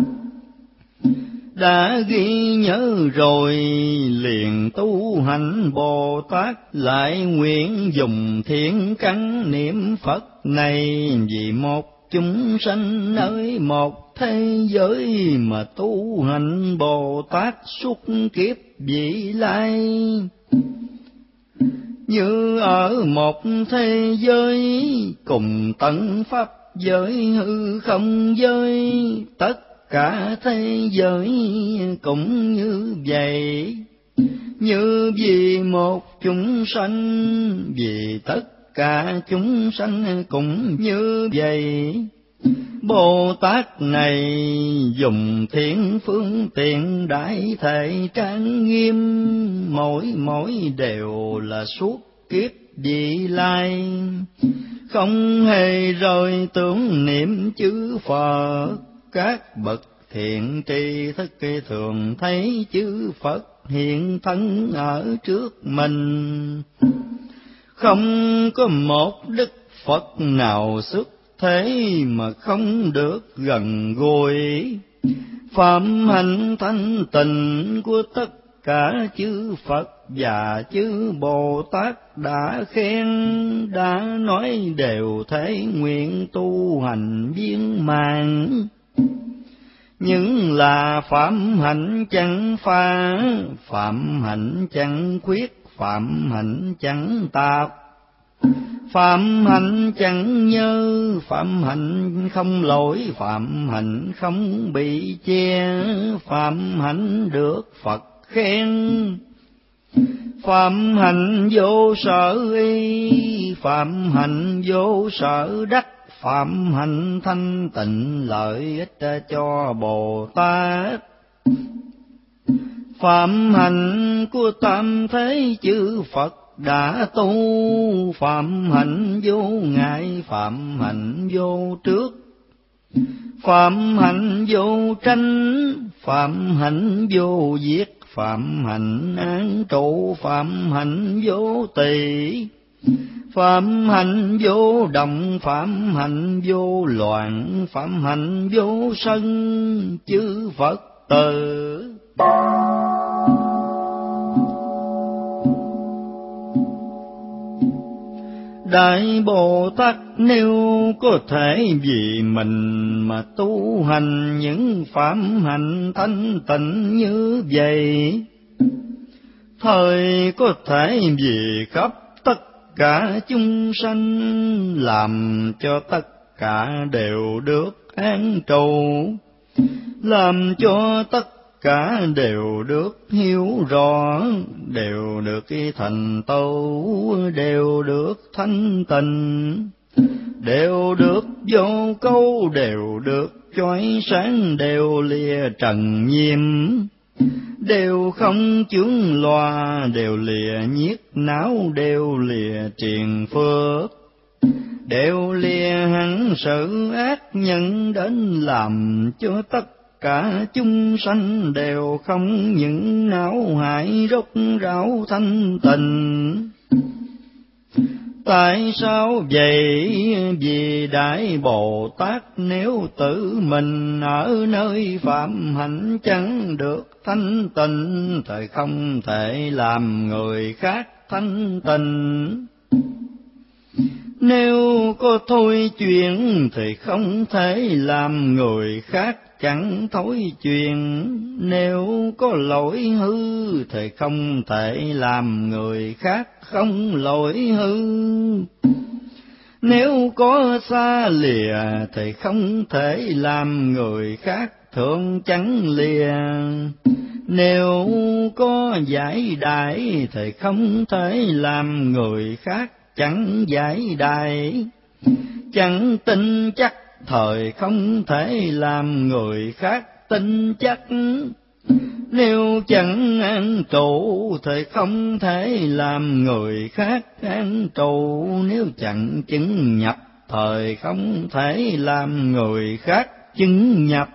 Đã ghi nhớ rồi liền tu hành Bồ Tát, lại nguyện dùng thiện căn niệm Phật này, vì một chúng sanh nơi một thế giới mà tu hành Bồ Tát suốt kiếp vị lai. Như ở một thế giới cùng tận pháp giới hư không giới, tất cả thế giới cũng như vậy. Như vì một chúng sanh, vì tất cả chúng sanh cũng như vậy. Bồ Tát này dùng thiện phương tiện đại thể trang nghiêm, mỗi mỗi đều là suốt kiếp vị lai. Không hề rời tưởng niệm chư Phật, các bậc thiện tri thức thường thấy chư Phật hiện thân ở trước mình. Không có một đức Phật nào xuất thế mà không được gần gũi. Phạm hạnh thanh tịnh của tất cả chư Phật và chư Bồ Tát đã khen, đã nói đều thể nguyện tu hành viên mãn. Nhưng là phạm hạnh chẳng phá, phạm hạnh chẳng khuyết, phạm hạnh chẳng tạp, phạm hạnh chẳng nhớ, phạm hạnh không lỗi, phạm hạnh không bị che, phạm hạnh được Phật khen. Phạm hạnh vô sở y, phạm hạnh vô sở đắc, phạm hạnh thanh tịnh lợi ích cho Bồ Tát. Phạm hạnh của tam thế chư Phật đã tu, phạm hạnh vô ngại, phạm hạnh vô trước, phạm hạnh vô tranh, phạm hạnh vô diệt, phạm hạnh an trụ, phạm hạnh vô tỳ, phạm hạnh vô động, phạm hạnh vô loạn, phạm hạnh vô sân, chư Phật tử. Đại Bồ Tát nếu có thể vì mình mà tu hành những phạm hạnh thanh tịnh như vậy, thời có thể vì khắp tất cả chúng sanh, làm cho tất cả đều được an trụ, làm cho tất cả đều được hiểu rõ, đều được thành tựu, đều được thanh tịnh, đều được vô câu, đều được chói sáng, đều lìa trần nhiễm, đều không chướng loà, đều lìa nhiết não, đều lìa triền phước, đều lìa hẳn sự ác nhân đến, làm cho tất cả chúng sanh đều không những não hại rốt ráo thanh tịnh. Tại sao vậy? Vì Đại Bồ Tát nếu tự mình ở nơi phạm hạnh chẳng được thanh tịnh, thì không thể làm người khác thanh tịnh. Nếu có thôi chuyện thì không thể làm người khác chẳng thối chuyện, nếu có lỗi hư thì không thể làm người khác không lỗi hư, nếu có xa lìa thì không thể làm người khác thượng chẳng lìa, nếu có giải đại thì không thể làm người khác chẳng giải đại, chẳng tin chắc thời không thể làm người khác tin chắc, nếu chẳng an trụ thì không thể làm người khác an trụ, nếu chẳng chứng nhập thời không thể làm người khác chứng nhập,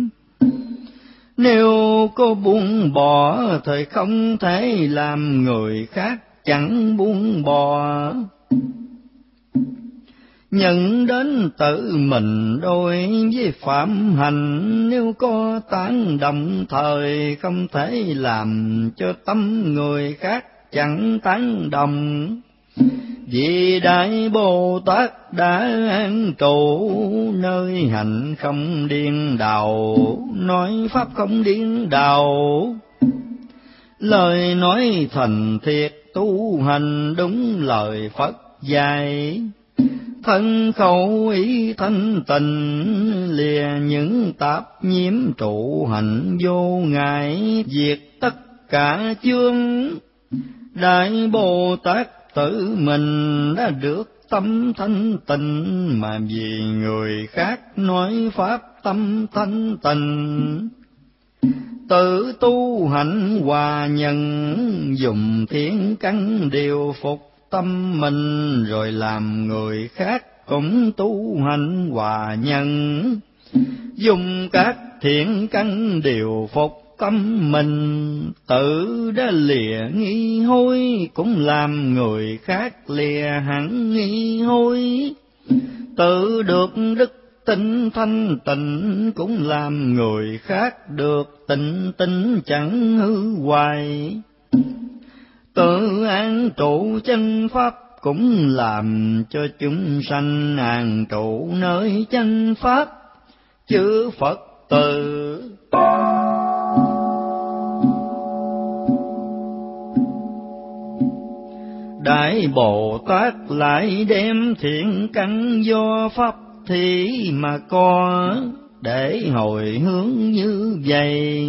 nếu có buông bỏ thì không thể làm người khác chẳng buông bỏ. Nhận đến tự mình đối với phạm hành, nếu có tán đồng thời không thể làm cho tâm người khác chẳng tán đồng, Vì Đại Bồ Tát đã an trụ, nơi hạnh không điên đảo, nói pháp không điên đảo. Lời nói thành thiệt, tu hành đúng lời Phật dạy. Thân khẩu ý thanh tịnh, lìa những tạp nhiễm trụ hạnh vô ngại, diệt tất cả chướng. Đại Bồ Tát tự mình đã được tâm thanh tịnh, mà vì người khác nói pháp tâm thanh tịnh. Tự tu hành hòa nhân, dùng thiện căn điều phục tâm mình, rồi làm người khác cũng tu hành hòa nhân. Dùng các thiện căn điều phục tâm mình, tự đã lìa nghi hối, cũng làm người khác lìa hẳn nghi hối. Tự được đức tịnh thanh tịnh, cũng làm người khác được tịnh tịnh chẳng hư hoài. Tự an trụ chân pháp, cũng làm cho chúng sanh an trụ nơi chân pháp. Chư Phật tử Đại Bồ Tát lại đem thiện căn do pháp thi mà có, để hồi hướng như vậy.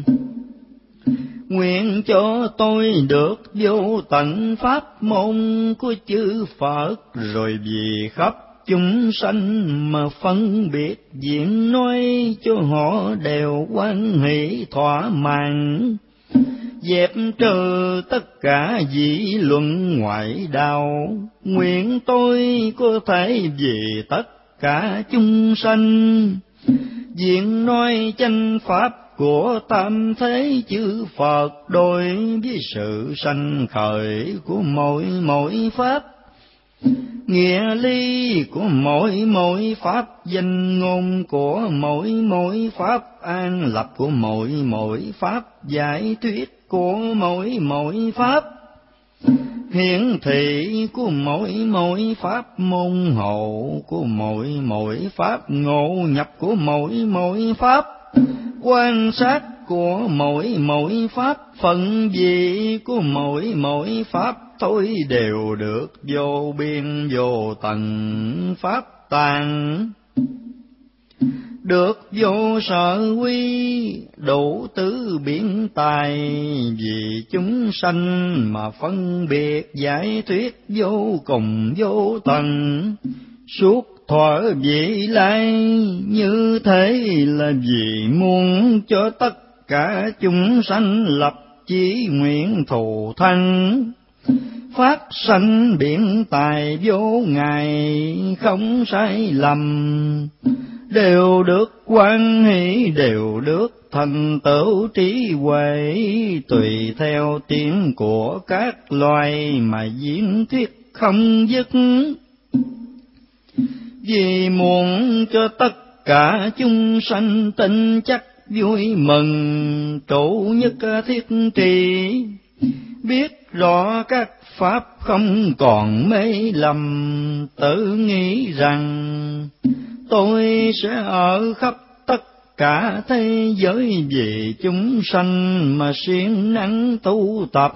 Nguyện cho tôi được vô tận pháp môn của chư Phật, rồi vì khắp chúng sanh mà phân biệt diện nói, cho họ đều hoan hỷ thỏa mãn. Dẹp trừ tất cả dị luận ngoại đạo, nguyện tôi có thể vì tất cả chúng sanh, diện nói chánh pháp của tam thế chư Phật, đối với sự sanh khởi của mỗi mỗi pháp. Nghĩa lý của mỗi mỗi pháp, danh ngôn của mỗi mỗi pháp, an lập của mỗi mỗi pháp, giải thuyết của mỗi mỗi pháp, hiển thị của mỗi mỗi pháp, môn hộ của mỗi mỗi pháp, ngộ nhập của mỗi mỗi pháp, quan sát của mỗi mỗi pháp, phân vị của mỗi mỗi pháp, thôi đều được vô biên vô tận pháp tạng. Được vô sở quy, đủ tứ biện tài, vì chúng sanh mà phân biệt giải thuyết vô cùng vô tận. Suốt thuở vị lai, như thế là vì muốn cho tất cả chúng sanh lập chí nguyện thù thắng. Phát sanh biện tài vô ngại, không sai lầm, đều được quan hỷ, đều được thành tựu trí huệ, tùy theo tiếng của các loài mà diễn thuyết không dứt. Vì muốn cho tất cả chúng sanh tin chắc vui mừng, trụ nhất thiết trì, biết rõ các pháp không còn mê lầm, tự nghĩ rằng tôi sẽ ở khắp tất cả thế giới vì chúng sanh mà siêng năng tu tập.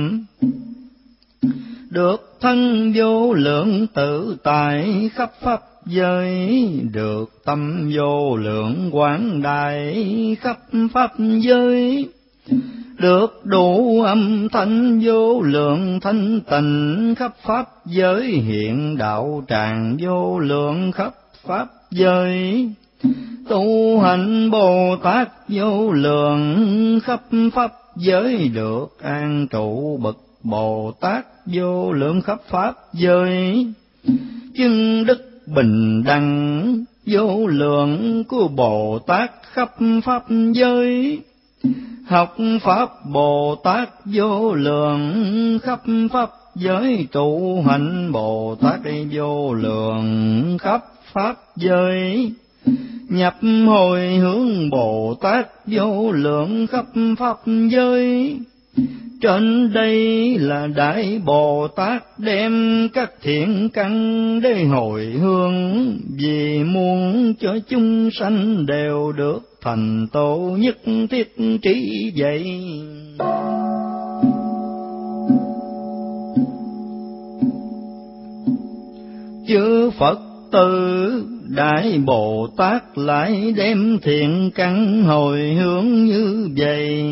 Được thân vô lượng tự tại khắp pháp giới, được tâm vô lượng quảng đại khắp pháp giới, được đủ âm thanh vô lượng thanh tịnh khắp pháp giới, hiện đạo tràng vô lượng khắp pháp giới. Tu hành Bồ Tát vô lượng khắp pháp giới, được an trụ bậc Bồ Tát vô lượng khắp pháp giới. Chứng đức bình đẳng vô lượng của Bồ Tát khắp pháp giới, học pháp Bồ Tát vô lượng khắp pháp giới, trụ hạnh Bồ Tát vô lượng khắp pháp giới. Nhập hồi hướng Bồ Tát vô lượng khắp pháp giới, Trên đây là Đại Bồ Tát đem các thiện căn để hồi hướng, vì muốn cho chúng sanh đều được thành tựu nhất thiết trí vậy. Chư Phật tử Đại Bồ Tát lại đem thiện căn hồi hướng như vậy,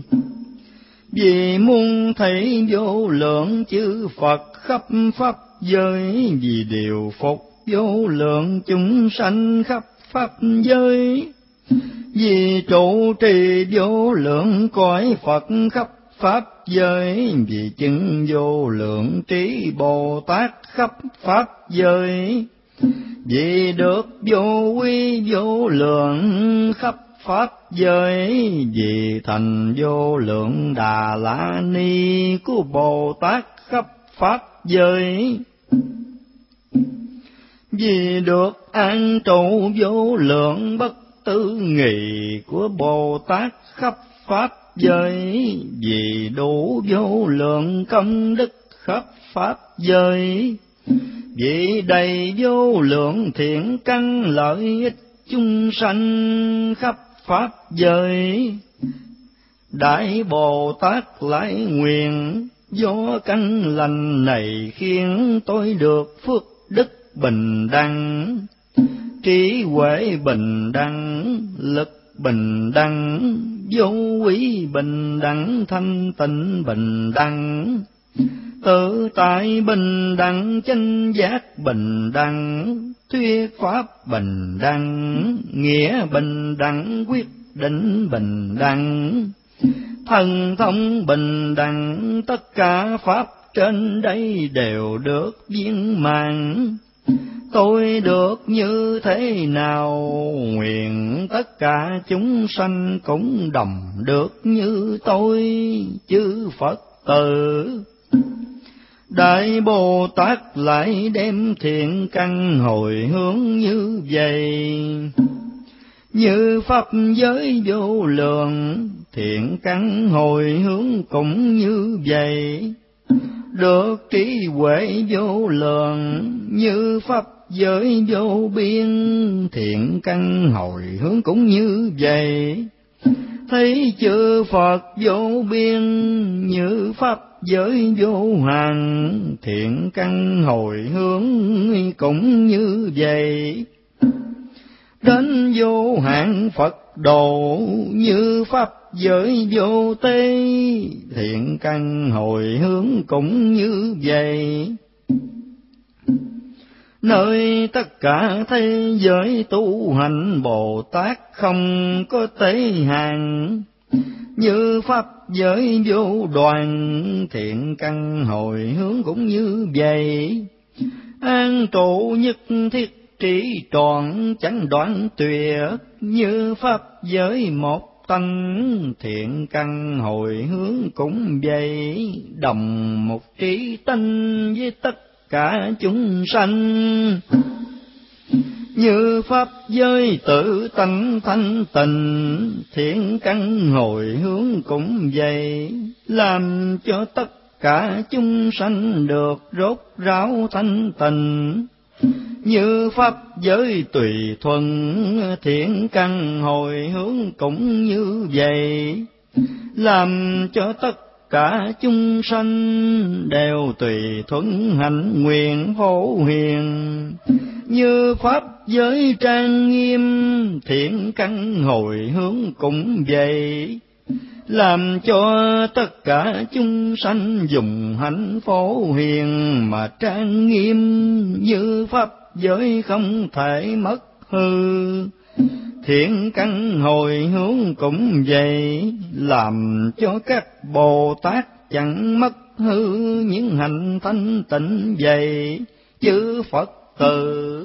vì muốn thấy vô lượng chư Phật khắp pháp giới, vì điều phục vô lượng chúng sanh khắp pháp giới, vì trụ trì vô lượng cõi Phật khắp pháp giới, vì chứng vô lượng trí Bồ Tát khắp pháp giới, vì được vô quy vô lượng khắp pháp giới, vì thành vô lượng Đà La Ni của Bồ Tát khắp pháp giới, vì được an trụ vô lượng bất tư nghị của Bồ Tát khắp pháp giới, vì đủ vô lượng công đức khắp pháp giới, vì đầy vô lượng thiện căn lợi ích chúng sanh khắp pháp giới. Đại Bồ Tát lại nguyện do căn lành này khiến tôi được phước đức bình đẳng, trí huệ bình đẳng, lực bình đẳng, vô quý bình đẳng, thanh tịnh bình đẳng, tự tại bình đẳng, chánh giác bình đẳng, thuyết pháp bình đẳng, nghĩa bình đẳng, quyết định bình đẳng, thần thông bình đẳng, tất cả pháp trên đây đều được viên mãn. Tôi được như thế nào, nguyện tất cả chúng sanh cũng đồng được như tôi, chư Phật tử. Đại Bồ Tát lại đem thiện căn hồi hướng như vậy, như pháp giới vô lượng, thiện căn hồi hướng cũng như vậy, được trí huệ vô lượng, như pháp giới vô biên, thiện căn hồi hướng cũng như vậy, thấy chư Phật vô biên, như pháp giới vô hạn, thiện căn hồi hướng cũng như vậy, đến vô hạn Phật độ, như pháp giới vô tế, thiện căn hồi hướng cũng như vậy, nơi tất cả thế giới tu hành Bồ Tát không có tế hạn, như pháp giới vô đoàn, thiện căn hồi hướng cũng như vậy, an trụ nhất thiết trí trọn chẳng đoạn tuyệt, như pháp giới một tánh, thiện căn hồi hướng cũng vậy, đồng một trí tánh với tất cả chúng sanh, như pháp giới tự tánh thanh tịnh, thiện căn hồi hướng cũng vậy, làm cho tất cả chúng sanh được rốt ráo thanh tịnh, như pháp giới tùy thuận, thiện căn hồi hướng cũng như vậy, làm cho tất cả chúng sanh đều tùy thuận hạnh nguyện phổ hiền, như pháp giới trang nghiêm, thiện căn hồi hướng cũng vậy, làm cho tất cả chúng sanh dùng hạnh phổ hiền mà trang nghiêm, như pháp giới không thể mất hư, thiện căn hồi hướng cũng vậy, làm cho các Bồ Tát chẳng mất hư những hạnh thanh tịnh vậy, chư Phật tử.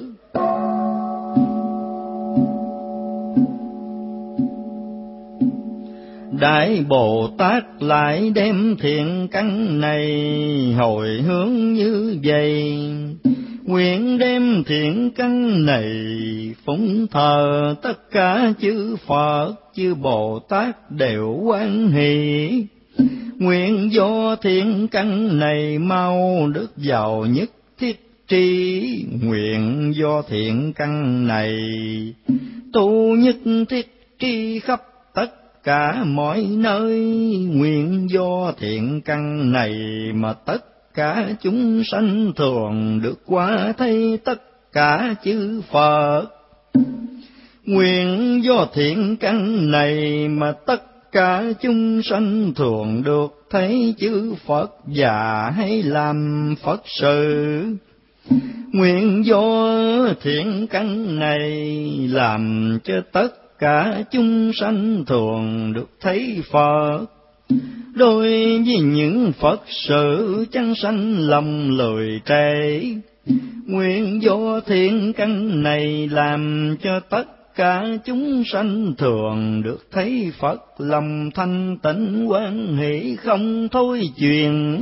Đại Bồ Tát lại đem thiện căn này hồi hướng như vậy, nguyện đem thiện căn này phụng thờ tất cả chư Phật, chư Bồ Tát đều hoan hỷ, Nguyện do thiện căn này mau được vào nhất thiết tri, nguyện do thiện căn này tu nhất thiết tri khắp tất cả mọi nơi. Nguyện do thiện căn này mà tất cả chúng sanh thường được qua thấy tất cả chư Phật. Nguyện do thiện căn này mà tất cả chúng sanh thường được thấy chư Phật và hay làm Phật sự. Nguyện do thiện căn này làm cho tất cả chúng sanh thường được thấy Phật. Đối với những Phật sự chẳng sanh lòng lười trễ. Nguyện do thiện căn này làm cho tất cả chúng sanh thường được thấy Phật, lòng thanh tịnh hoan hỷ không thôi chuyển.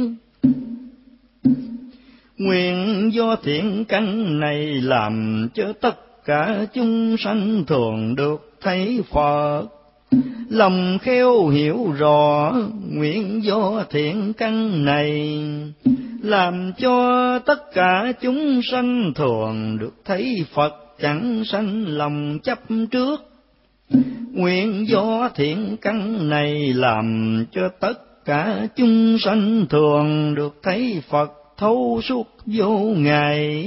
Nguyện do thiện căn này làm cho tất cả chúng sanh thường được thấy Phật, lòng khéo hiểu rõ. Nguyện do thiện căn này làm cho tất cả chúng sanh thường được thấy Phật, chẳng sanh lòng chấp trước. Nguyện do thiện căn này làm cho tất cả chúng sanh thường được thấy Phật, thấu suốt vô ngại.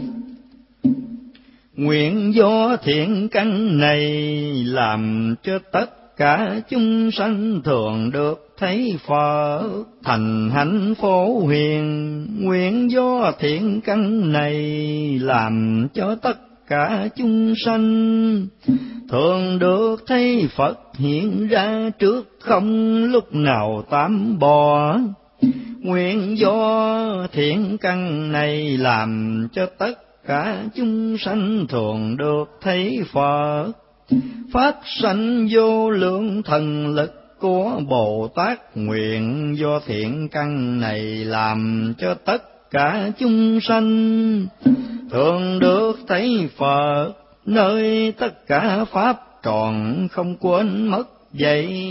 Nguyện do thiện căn này làm cho tất cả chúng sanh thường được thấy Phật, thành hạnh phổ hiền. Nguyện do thiện căn này làm cho tất cả chúng sanh thường được thấy Phật hiện ra trước không lúc nào tạm bỏ. Nguyện do thiện căn này làm cho tất cả chúng sanh thường được thấy Phật, phát sanh vô lượng thần lực của Bồ Tát. Nguyện do thiện căn này làm cho tất cả chúng sanh thường được thấy Phật, nơi tất cả pháp tròn không quên mất vậy.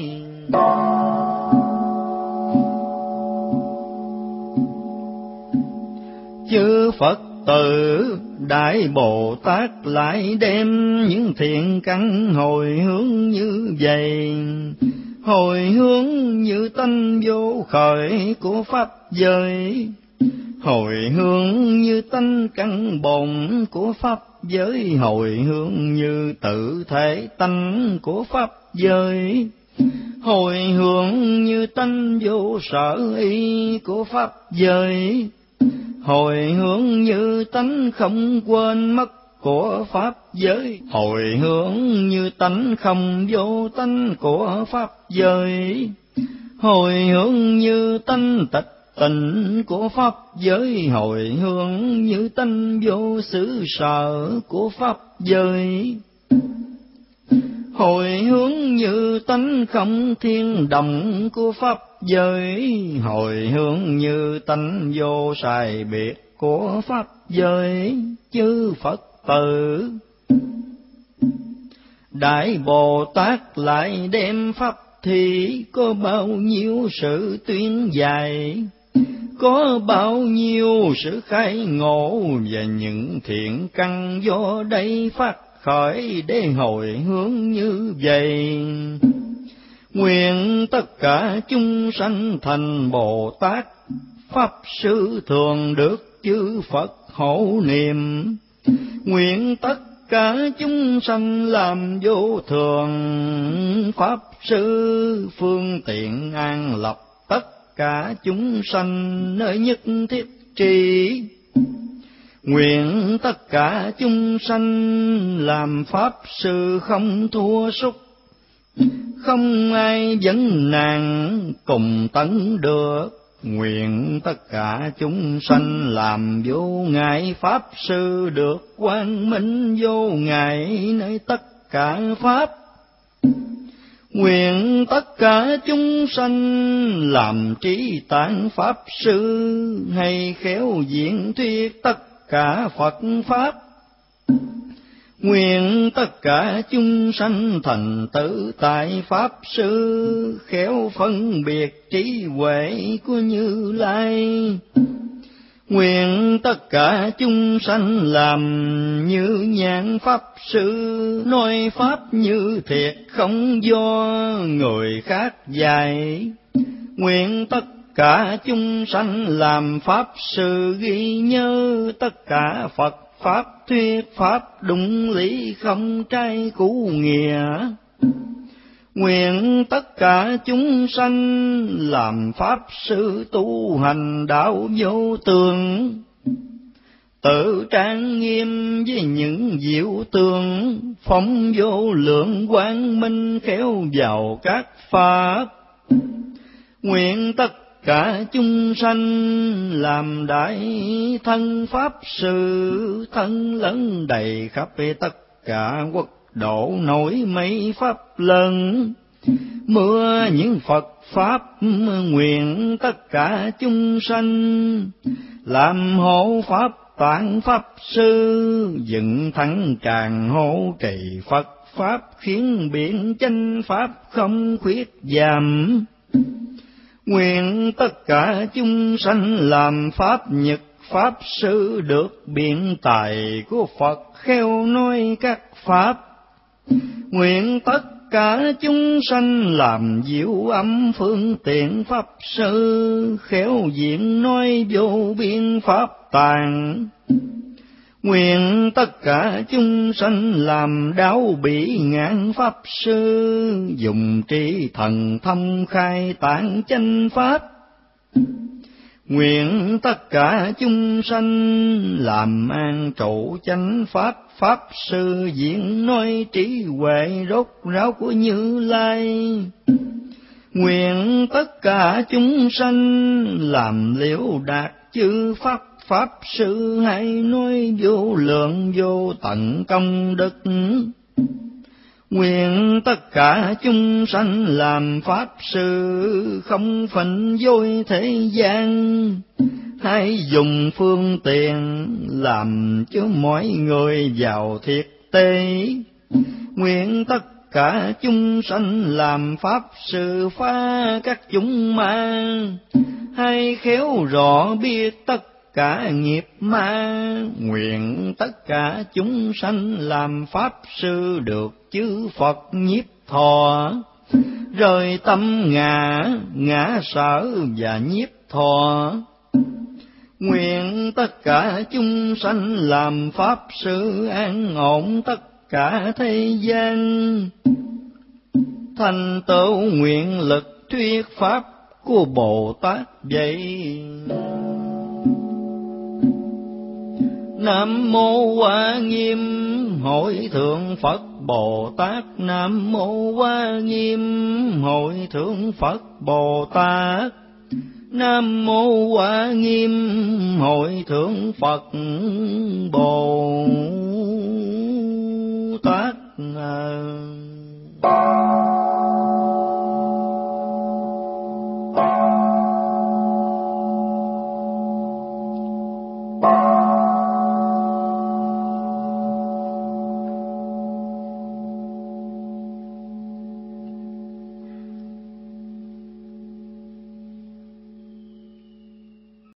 Chư Phật tử Đại Bồ Tát lại đem những thiện căn hồi hướng như vậy. Hồi hướng như tánh vô khởi của pháp giới, hồi hướng như tánh căn bổn của pháp giới, hồi hướng như tự thể tánh của pháp giới, hồi hướng như tánh vô sở y của pháp giới, hồi hướng như tánh không quên mất của pháp giới, hồi hướng như tánh không vô tánh của pháp giới, hồi hướng như tánh tịch tịnh của pháp giới, hồi hướng như tánh vô xứ sở của pháp giới, hồi hướng như tánh không thiên động của pháp giới, hồi hướng như tánh vô sai biệt của pháp giới. Chư Phật tử Đại Bồ Tát lại đem pháp thì có bao nhiêu sự tuyên dạy, có bao nhiêu sự khai ngộ và những thiện căn do đây phát khởi để hồi hướng như vậy. Nguyện tất cả chúng sanh thành Bồ Tát, pháp sư thường được chư Phật hộ niệm. Nguyện tất cả chúng sanh làm vô thường pháp sư, phương tiện an lập tất cả chúng sanh nơi nhất thiết tri. Nguyện tất cả chúng sanh làm pháp sư không thua súc, không ai vấn nạn cùng tấn được. Nguyện tất cả chúng sanh làm vô ngại pháp sư được quang minh vô ngại nơi tất cả pháp. Nguyện tất cả chúng sanh làm trí tạng pháp sư, hay khéo diễn thuyết tất cả Phật pháp. Nguyện tất cả chúng sanh thành tựu tại Pháp Sư, khéo phân biệt trí huệ của Như Lai. Nguyện tất cả chúng sanh làm như nhãn Pháp Sư, nói Pháp như thiệt không do người khác dạy. Nguyện tất cả chúng sanh làm Pháp Sư, ghi nhớ tất cả Phật Pháp thuyết Pháp đúng lý không trái cũ nghĩa. Nguyện tất cả chúng sanh làm Pháp Sư tu hành đạo vô tường, tự trang nghiêm với những diệu tường, phóng vô lượng quang minh khéo vào các Pháp. Nguyện tất cả chúng sanh làm đại thân Pháp Sư, thân lẫn đầy khắp tất cả quốc độ nổi mấy Pháp lần. Mưa những Phật Pháp nguyện tất cả chúng sanh làm hộ Pháp Tạng Pháp Sư, dựng thắng tràng hộ trì Phật Pháp, khiến biển chánh Pháp không khuyết giảm. Nguyện tất cả chúng sanh làm Pháp Nhật Pháp Sư, được biện tài của Phật khéo nói các Pháp. Nguyện tất cả chúng sanh làm diệu âm phương tiện Pháp Sư, khéo diện nói vô biên Pháp Tạng. Nguyện tất cả chúng sanh làm đáo bị ngạn Pháp Sư, dùng trí thần thông khai tạng chánh Pháp. Nguyện tất cả chúng sanh làm an trụ chánh Pháp, Pháp Sư diễn nói trí huệ rốt ráo của Như Lai. Nguyện tất cả chúng sanh làm liễu đạt chư Pháp, Pháp Sư hay nói vô lượng vô tận công đức. Nguyện tất cả chúng sanh làm Pháp Sư, không phỉnh dối thế gian, hãy dùng phương tiện làm cho mọi người vào thiệt tế. Nguyện tất cả chúng sanh làm Pháp Sư, phá các chúng ma, hay khéo rõ biết tất cả nghiệp ma. Nguyện tất cả chúng sanh làm Pháp Sư, được chư Phật nhiếp thọ, rời tâm ngã, ngã sở và nhiếp thọ. Nguyện tất cả chúng sanh làm Pháp Sư, an ổn tất cả thế gian, thành tựu nguyện lực thuyết Pháp của Bồ Tát vậy. Nam mô Hoa Nghiêm Hội Thượng Phật Bồ Tát. Nam mô Hoa Nghiêm Hội Thượng Phật Bồ Tát. Nam mô Hoa Nghiêm Hội Thượng Phật Bồ Tát.